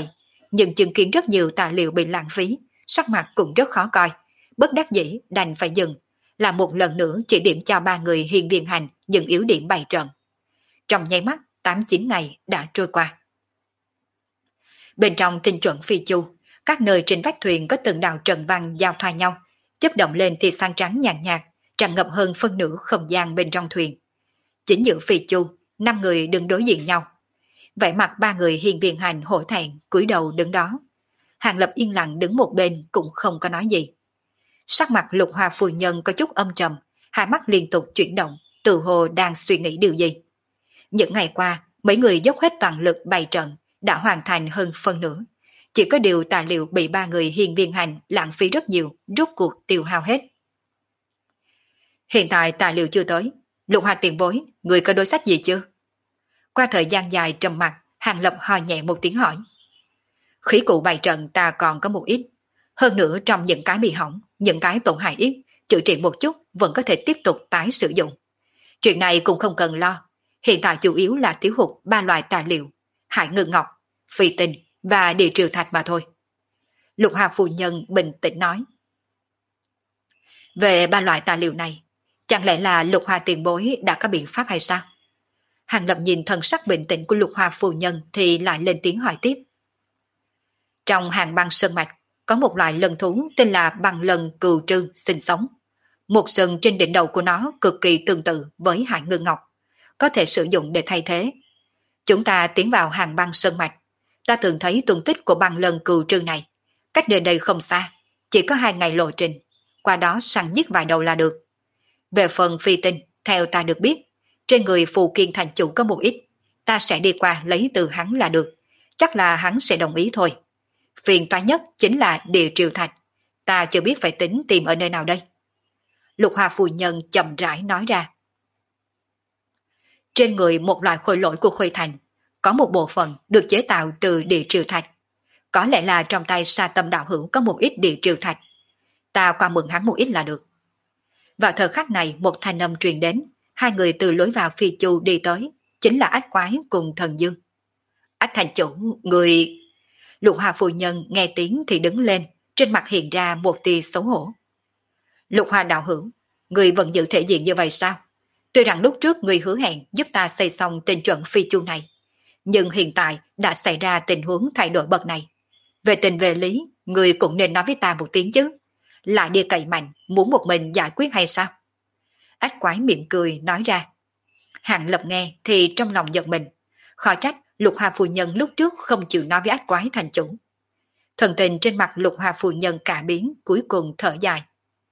A: nhưng chứng kiến rất nhiều tài liệu bị lãng phí, sắc mặt cũng rất khó coi, bất đắc dĩ đành phải dừng, là một lần nữa chỉ điểm cho ba người hiền viên hành những yếu điểm bày trận. Trong nháy mắt, 8-9 ngày đã trôi qua. Bên trong tinh chuẩn phi chu, các nơi trên vách thuyền có từng đạo trận văn giao thoa nhau, chớp động lên tia sáng trắng nhàn nhạt, tràn ngập hơn phân nửa không gian bên trong thuyền. Chính giữa phi chu, 5 người đứng đối diện nhau. Vẻ mặt ba người hiền viên hành hổ thẹn cúi đầu đứng đó. Hàng Lập yên lặng đứng một bên cũng không có nói gì. Sắc mặt Lục Hoa phu nhân có chút âm trầm, hai mắt liên tục chuyển động, tự hồ đang suy nghĩ điều gì. Những ngày qua, mấy người dốc hết toàn lực bày trận, đã hoàn thành hơn phân nửa. Chỉ có điều tài liệu bị ba người hiền viên hành lãng phí rất nhiều, rốt cuộc tiêu hao hết. Hiện tại tài liệu chưa tới. Lục Hoa tiền bối, người có đối sách gì chưa? Qua thời gian dài trầm mặc, Hàng Lập ho nhẹ một tiếng hỏi. Khí cụ bày trận ta còn có một ít. Hơn nữa trong những cái bị hỏng, những cái tổn hại ít, chữa trị một chút vẫn có thể tiếp tục tái sử dụng. Chuyện này cũng không cần lo. Hiện tại chủ yếu là thiếu hụt 3 loại tài liệu: hải ngư ngọc, phi tinh và địa triều thạch mà thôi. Lục Hoa phu nhân bình tĩnh nói. Về 3 loại tài liệu này, chẳng lẽ là Lục Hoa tiền bối đã có biện pháp hay sao? Hàng Lập nhìn thần sắc bình tĩnh của Lục Hoa phu nhân thì lại lên tiếng hỏi tiếp. Trong hàng băng sơn mạch, có một loại lân thú tên là băng lân cừu trư sinh sống. Một sừng trên đỉnh đầu của nó cực kỳ tương tự với hải ngư ngọc, có thể sử dụng để thay thế. Chúng ta tiến vào hàng băng sơn mạch, ta thường thấy tung tích của băng lân cừu trư này. Cách nơi đây không xa, chỉ có 2 ngày lộ trình, qua đó săn giết vài đầu là được. Về phần phi tinh, theo ta được biết, trên người Phù Kiên thành chủ có một ít, ta sẽ đi qua lấy từ hắn là được, chắc là hắn sẽ đồng ý thôi. Phiền toái nhất chính là địa triều thạch, ta chưa biết phải tính tìm ở nơi nào đây. Lục Hoa phu nhân chậm rãi nói ra. Trên người một loại khôi lỗi của Khôi Thành, có một bộ phận được chế tạo từ địa triều thạch. Có lẽ là trong tay Sa Tâm đạo hữu có một ít địa triều thạch. Ta qua mượn hắn một ít là được. Vào thời khắc này một thanh âm truyền đến, hai người từ lối vào phi chu đi tới, chính là Ách Quái cùng Thần Dương. Ách thành chủ, người... Lục Hoa phu nhân nghe tiếng thì đứng lên, trên mặt hiện ra một tia xấu hổ. Lục Hoa đạo hữu, người vẫn giữ thể diện như vậy sao? Tuy rằng lúc trước người hứa hẹn giúp ta xây xong tên chuẩn phi chu này, nhưng hiện tại đã xảy ra tình huống thay đổi bậc này. Về tình về lý, người cũng nên nói với ta một tiếng chứ. Lại đi cậy mạnh, muốn một mình giải quyết hay sao? Ách Quái mỉm cười nói ra. Hàng Lập nghe thì trong lòng giật mình. Khó trách Lục Hoa phu nhân lúc trước không chịu nói với Ách Quái thành chủ. Thần tình trên mặt Lục Hoa phu nhân cả biến, cuối cùng thở dài.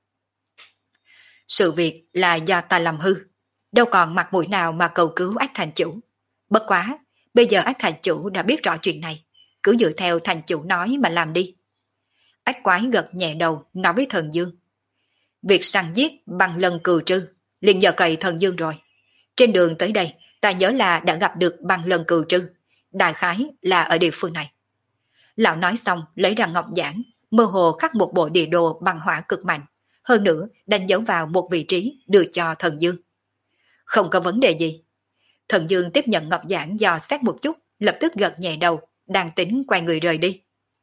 A: Sự việc là do ta làm hư, đâu còn mặt mũi nào mà cầu cứu Ách thành chủ. Bất quá, bây giờ Ách thành chủ đã biết rõ chuyện này, cứ dựa theo thành chủ nói mà làm đi. Ách Quái gật nhẹ đầu nói với Thần Dương. Việc săn giết bằng lần cừu trư liền nhờ cậy Thần Dương rồi. Trên đường tới đây ta nhớ là đã gặp được bằng lần cừu trư, đại khái là ở địa phương này. Lão nói xong lấy ra ngọc giản, mơ hồ khắc một bộ địa đồ bằng hỏa cực mạnh, hơn nữa đánh dấu vào một vị trí đưa cho Thần Dương. Không có vấn đề gì. Thần Dương tiếp nhận ngọc giản dò xét một chút, lập tức gật nhẹ đầu, đang tính quay người rời đi.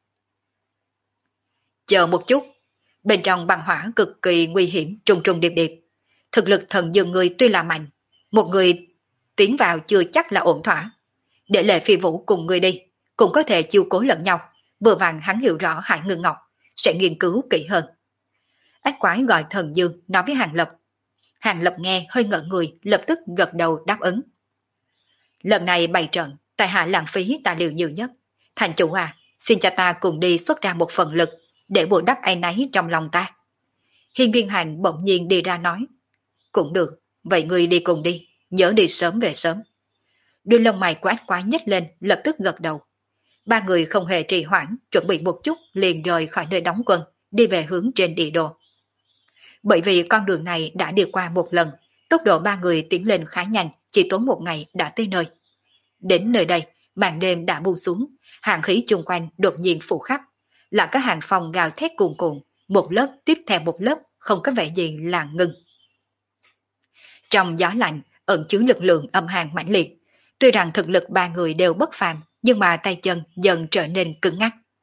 A: Chờ một chút, bên trong băng hỏa cực kỳ nguy hiểm, trùng trùng điệp điệp. Thực lực Thần Dương người tuy là mạnh, một người tiến vào chưa chắc là ổn thỏa. Để Lệ Phi Vũ cùng người đi, cũng có thể chiêu cố lẫn nhau. Vừa vàng hắn hiểu rõ Hải Ngư Ngọc, sẽ nghiên cứu kỹ hơn. Ách Quái gọi Thần Dương nói với Hàng Lập. Hàng Lập nghe hơi ngỡ người, lập tức gật đầu đáp ứng. Lần này bày trận, tại hạ lãng phí tài liệu nhiều nhất. Thành chủ à, xin cho ta cùng đi xuất ra một phần lực, để bù đắp áy náy trong lòng ta. Hiên Viên Hành bỗng nhiên đi ra nói. Cũng được, vậy ngươi đi cùng đi, nhớ đi sớm về sớm. Đôi lông mày của Ách Quái nhếch lên, lập tức gật đầu. Ba người không hề trì hoãn, chuẩn bị một chút liền rời khỏi nơi đóng quân, đi về hướng trên địa đồ. Bởi vì con đường này đã đi qua một lần, tốc độ ba người tiến lên khá nhanh, chỉ tốn một ngày đã tới nơi. Đến nơi đây, màn đêm đã buông xuống, hàng khí chung quanh đột nhiên phủ khắp, là các hàng phòng gào thét cuồn cuộn, một lớp tiếp theo một lớp, không có vẻ gì là ngừng. Trong gió lạnh ẩn chứa lực lượng âm hàn mãnh liệt. Tuy rằng thực lực ba người đều bất phàm, nhưng mà tay chân dần trở nên cứng ngắc.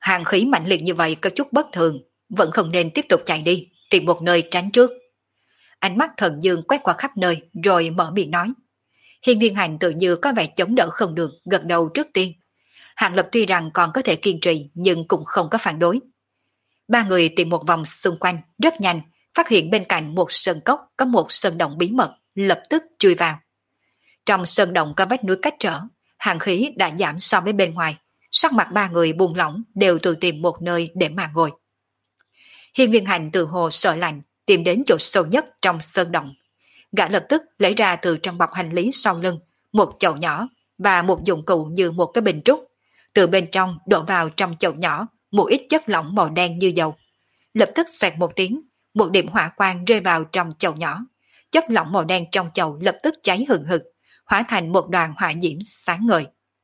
A: Hàng khí mạnh liệt như vậy có chút bất thường, vẫn không nên tiếp tục chạy đi, tìm một nơi tránh trước. Ánh mắt Thần Dương quét qua khắp nơi rồi mở miệng nói. Hiên Viên Hành tự như có vẻ chống đỡ không được, gật đầu trước tiên. Hàng Lập tuy rằng còn có thể kiên trì nhưng cũng không có phản đối. Ba người tìm một vòng xung quanh rất nhanh, phát hiện bên cạnh một sơn cốc có một sơn động bí mật, lập tức chui vào. Trong sơn động có vách núi cách trở, hàng khí đã giảm so với bên ngoài, sắc mặt ba người buông lỏng đều tự tìm một nơi để mà ngồi. Hiên Viên Hành từ hồ sợ lạnh, tìm đến chỗ sâu nhất trong sơn động. Gã lập tức lấy ra từ trong bọc hành lý sau lưng một chậu nhỏ và một dụng cụ như một cái bình trúc. Từ bên trong đổ vào trong chậu nhỏ một ít chất lỏng màu đen như dầu. Lập tức xoẹt một tiếng, một điểm hỏa quang rơi vào trong chậu nhỏ. Chất lỏng màu đen trong chậu lập tức cháy hừng hực, hóa thành một đoàn hỏa diễm sáng ngời.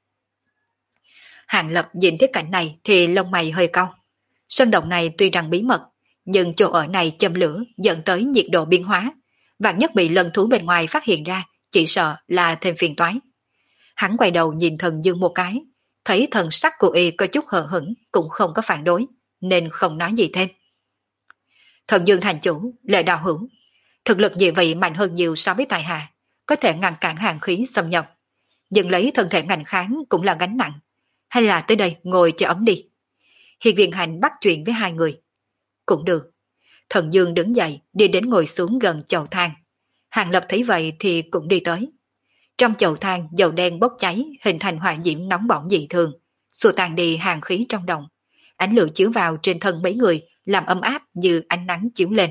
A: Hàng Lập nhìn thấy cảnh này thì lông mày hơi cau. Sơn động này tuy rằng bí mật, nhưng chỗ ở này châm lửa dẫn tới nhiệt độ biến hóa. Vạn nhất bị lân thú bên ngoài phát hiện ra, chỉ sợ là thêm phiền toái. Hắn quay đầu nhìn Thần Dương một cái, thấy thần sắc của y có chút hờ hững, cũng không có phản đối, nên không nói gì thêm. Thần Dương thành chủ, Lệ Đạo Hữu, thực lực địa vị mạnh hơn nhiều so với tài hạ, có thể ngăn cản hàng khí xâm nhập, nhưng lấy thân thể ngành kháng cũng là gánh nặng. Hay là tới đây ngồi cho ấm đi. Hiên Viên Hành bắt chuyện với hai người. Cũng được. Thần Dương đứng dậy đi đến ngồi xuống gần chậu than. Hàng Lập thấy vậy thì cũng đi tới. Trong chậu than dầu đen bốc cháy hình thành hỏa diễm nóng bỏng dị thường, xua tan đi hàng khí trong động. Ánh lửa chiếu vào trên thân mấy người làm ấm áp như ánh nắng chiếu lên.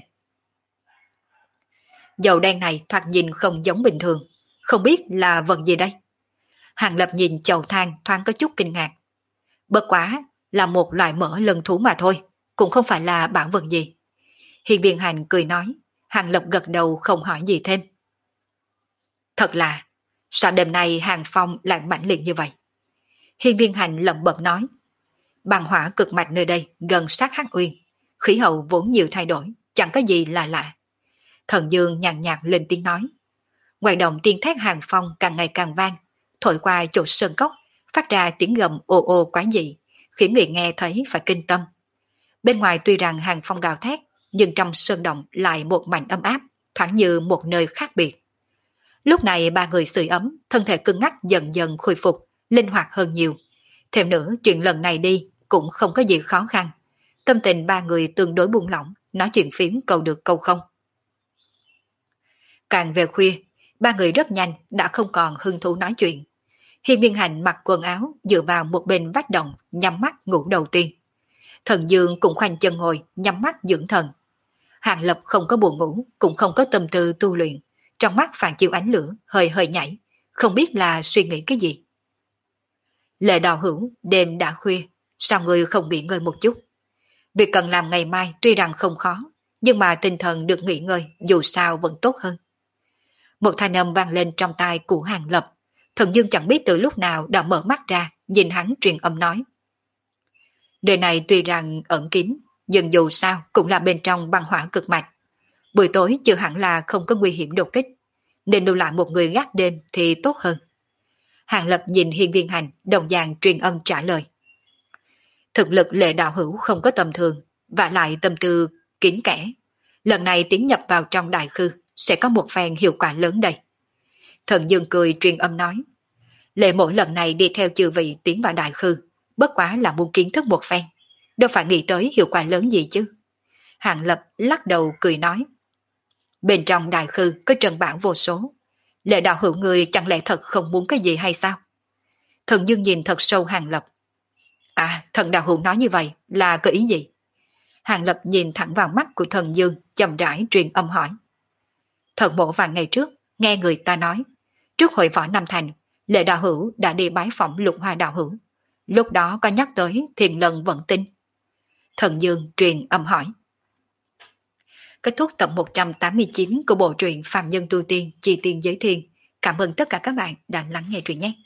A: Dầu đen này thoạt nhìn không giống bình thường, không biết là vật gì đây. Hàng Lập nhìn chậu than thoáng có chút kinh ngạc. Bất quá là một loại mỡ lân thú mà thôi, cũng không phải là bản vật gì. Hiên Viên Hành cười nói, Hàng Lập gật đầu không hỏi gì thêm. Thật là, sao đêm nay Hàng Phong lại mãnh liệt như vậy? Hiên Viên Hành lẩm bẩm nói, băng hỏa cực mạch nơi đây gần sát Hắc Uyên, khí hậu vốn nhiều thay đổi, chẳng có gì là lạ. Thần Dương nhàn nhạt lên tiếng nói. Ngoài động tiên thét Hàng Phong càng ngày càng vang, thổi qua chỗ sơn cốc, phát ra tiếng gầm ồ ồ quái dị, khiến người nghe thấy phải kinh tâm. Bên ngoài tuy rằng Hàng Phong gào thét, nhưng trong sơn động lại một mảnh ấm áp, thoáng như một nơi khác biệt. Lúc này ba người sưởi ấm, thân thể cứng ngắc dần dần khôi phục, linh hoạt hơn nhiều. Thêm nữa, chuyện lần này đi cũng không có gì khó khăn. Tâm tình ba người tương đối buông lỏng, nói chuyện phím câu được câu không. Càng về khuya, ba người rất nhanh đã không còn hứng thú nói chuyện. Hiên Viên Hành mặc quần áo dựa vào một bên vách động, nhắm mắt ngủ đầu tiên. Thần Dương cũng khoanh chân ngồi, nhắm mắt dưỡng thần. Hàng Lập không có buồn ngủ, cũng không có tâm tư tu luyện, trong mắt phản chiếu ánh lửa, hơi hơi nhảy, không biết là suy nghĩ cái gì. Lệ Đạo Hữu, đêm đã khuya, sao ngươi không nghỉ ngơi một chút? Việc cần làm ngày mai tuy rằng không khó, nhưng mà tinh thần được nghỉ ngơi dù sao vẫn tốt hơn. Một thanh âm vang lên trong tai của Hàng Lập. Thần Dương chẳng biết từ lúc nào đã mở mắt ra, nhìn hắn truyền âm nói. Đời này tuy rằng ẩn kín, nhưng dù sao cũng là bên trong băng hỏa cực mạch. Buổi tối chưa hẳn là không có nguy hiểm đột kích, nên lưu lại một người gác đêm thì tốt hơn. Hàng Lập nhìn Hiên Viên Hành, đồng dạng truyền âm trả lời. Thực lực Lệ Đạo Hữu không có tầm thường, và lại tâm tư kín kẽ. Lần này tiến nhập vào trong đại khư, sẽ có một phen hiệu quả lớn đây. Thần Dương cười truyền âm nói. Lệ mỗi lần này đi theo chư vị tiến vào đại khư, bất quá là muốn kiến thức một phen, đâu phải nghĩ tới hiệu quả lớn gì chứ. Hàng Lập lắc đầu cười nói. Bên trong đại khư có trần bản vô số. Lệ Đạo Hữu người chẳng lẽ thật không muốn cái gì hay sao? Thần Dương nhìn thật sâu Hàng Lập. À, thần Đạo Hữu nói như vậy là có ý gì? Hàng Lập nhìn thẳng vào mắt của thần Dương, chậm rãi truyền âm hỏi. Thần mộ vài ngày trước, nghe người ta nói, trước hội võ Nam Thành, Lệ Đạo Hữu đã đi bái phỏng Lục Hoa Đạo Hữu. Lúc đó có nhắc tới Thiền Lần Vận Tinh. Thần Dương truyền âm hỏi. Kết thúc tập 189 của bộ truyện Phàm Nhân Tu Tiên Chi Tiên Giới Thiên. Cảm ơn tất cả các bạn đã lắng nghe truyện nhé.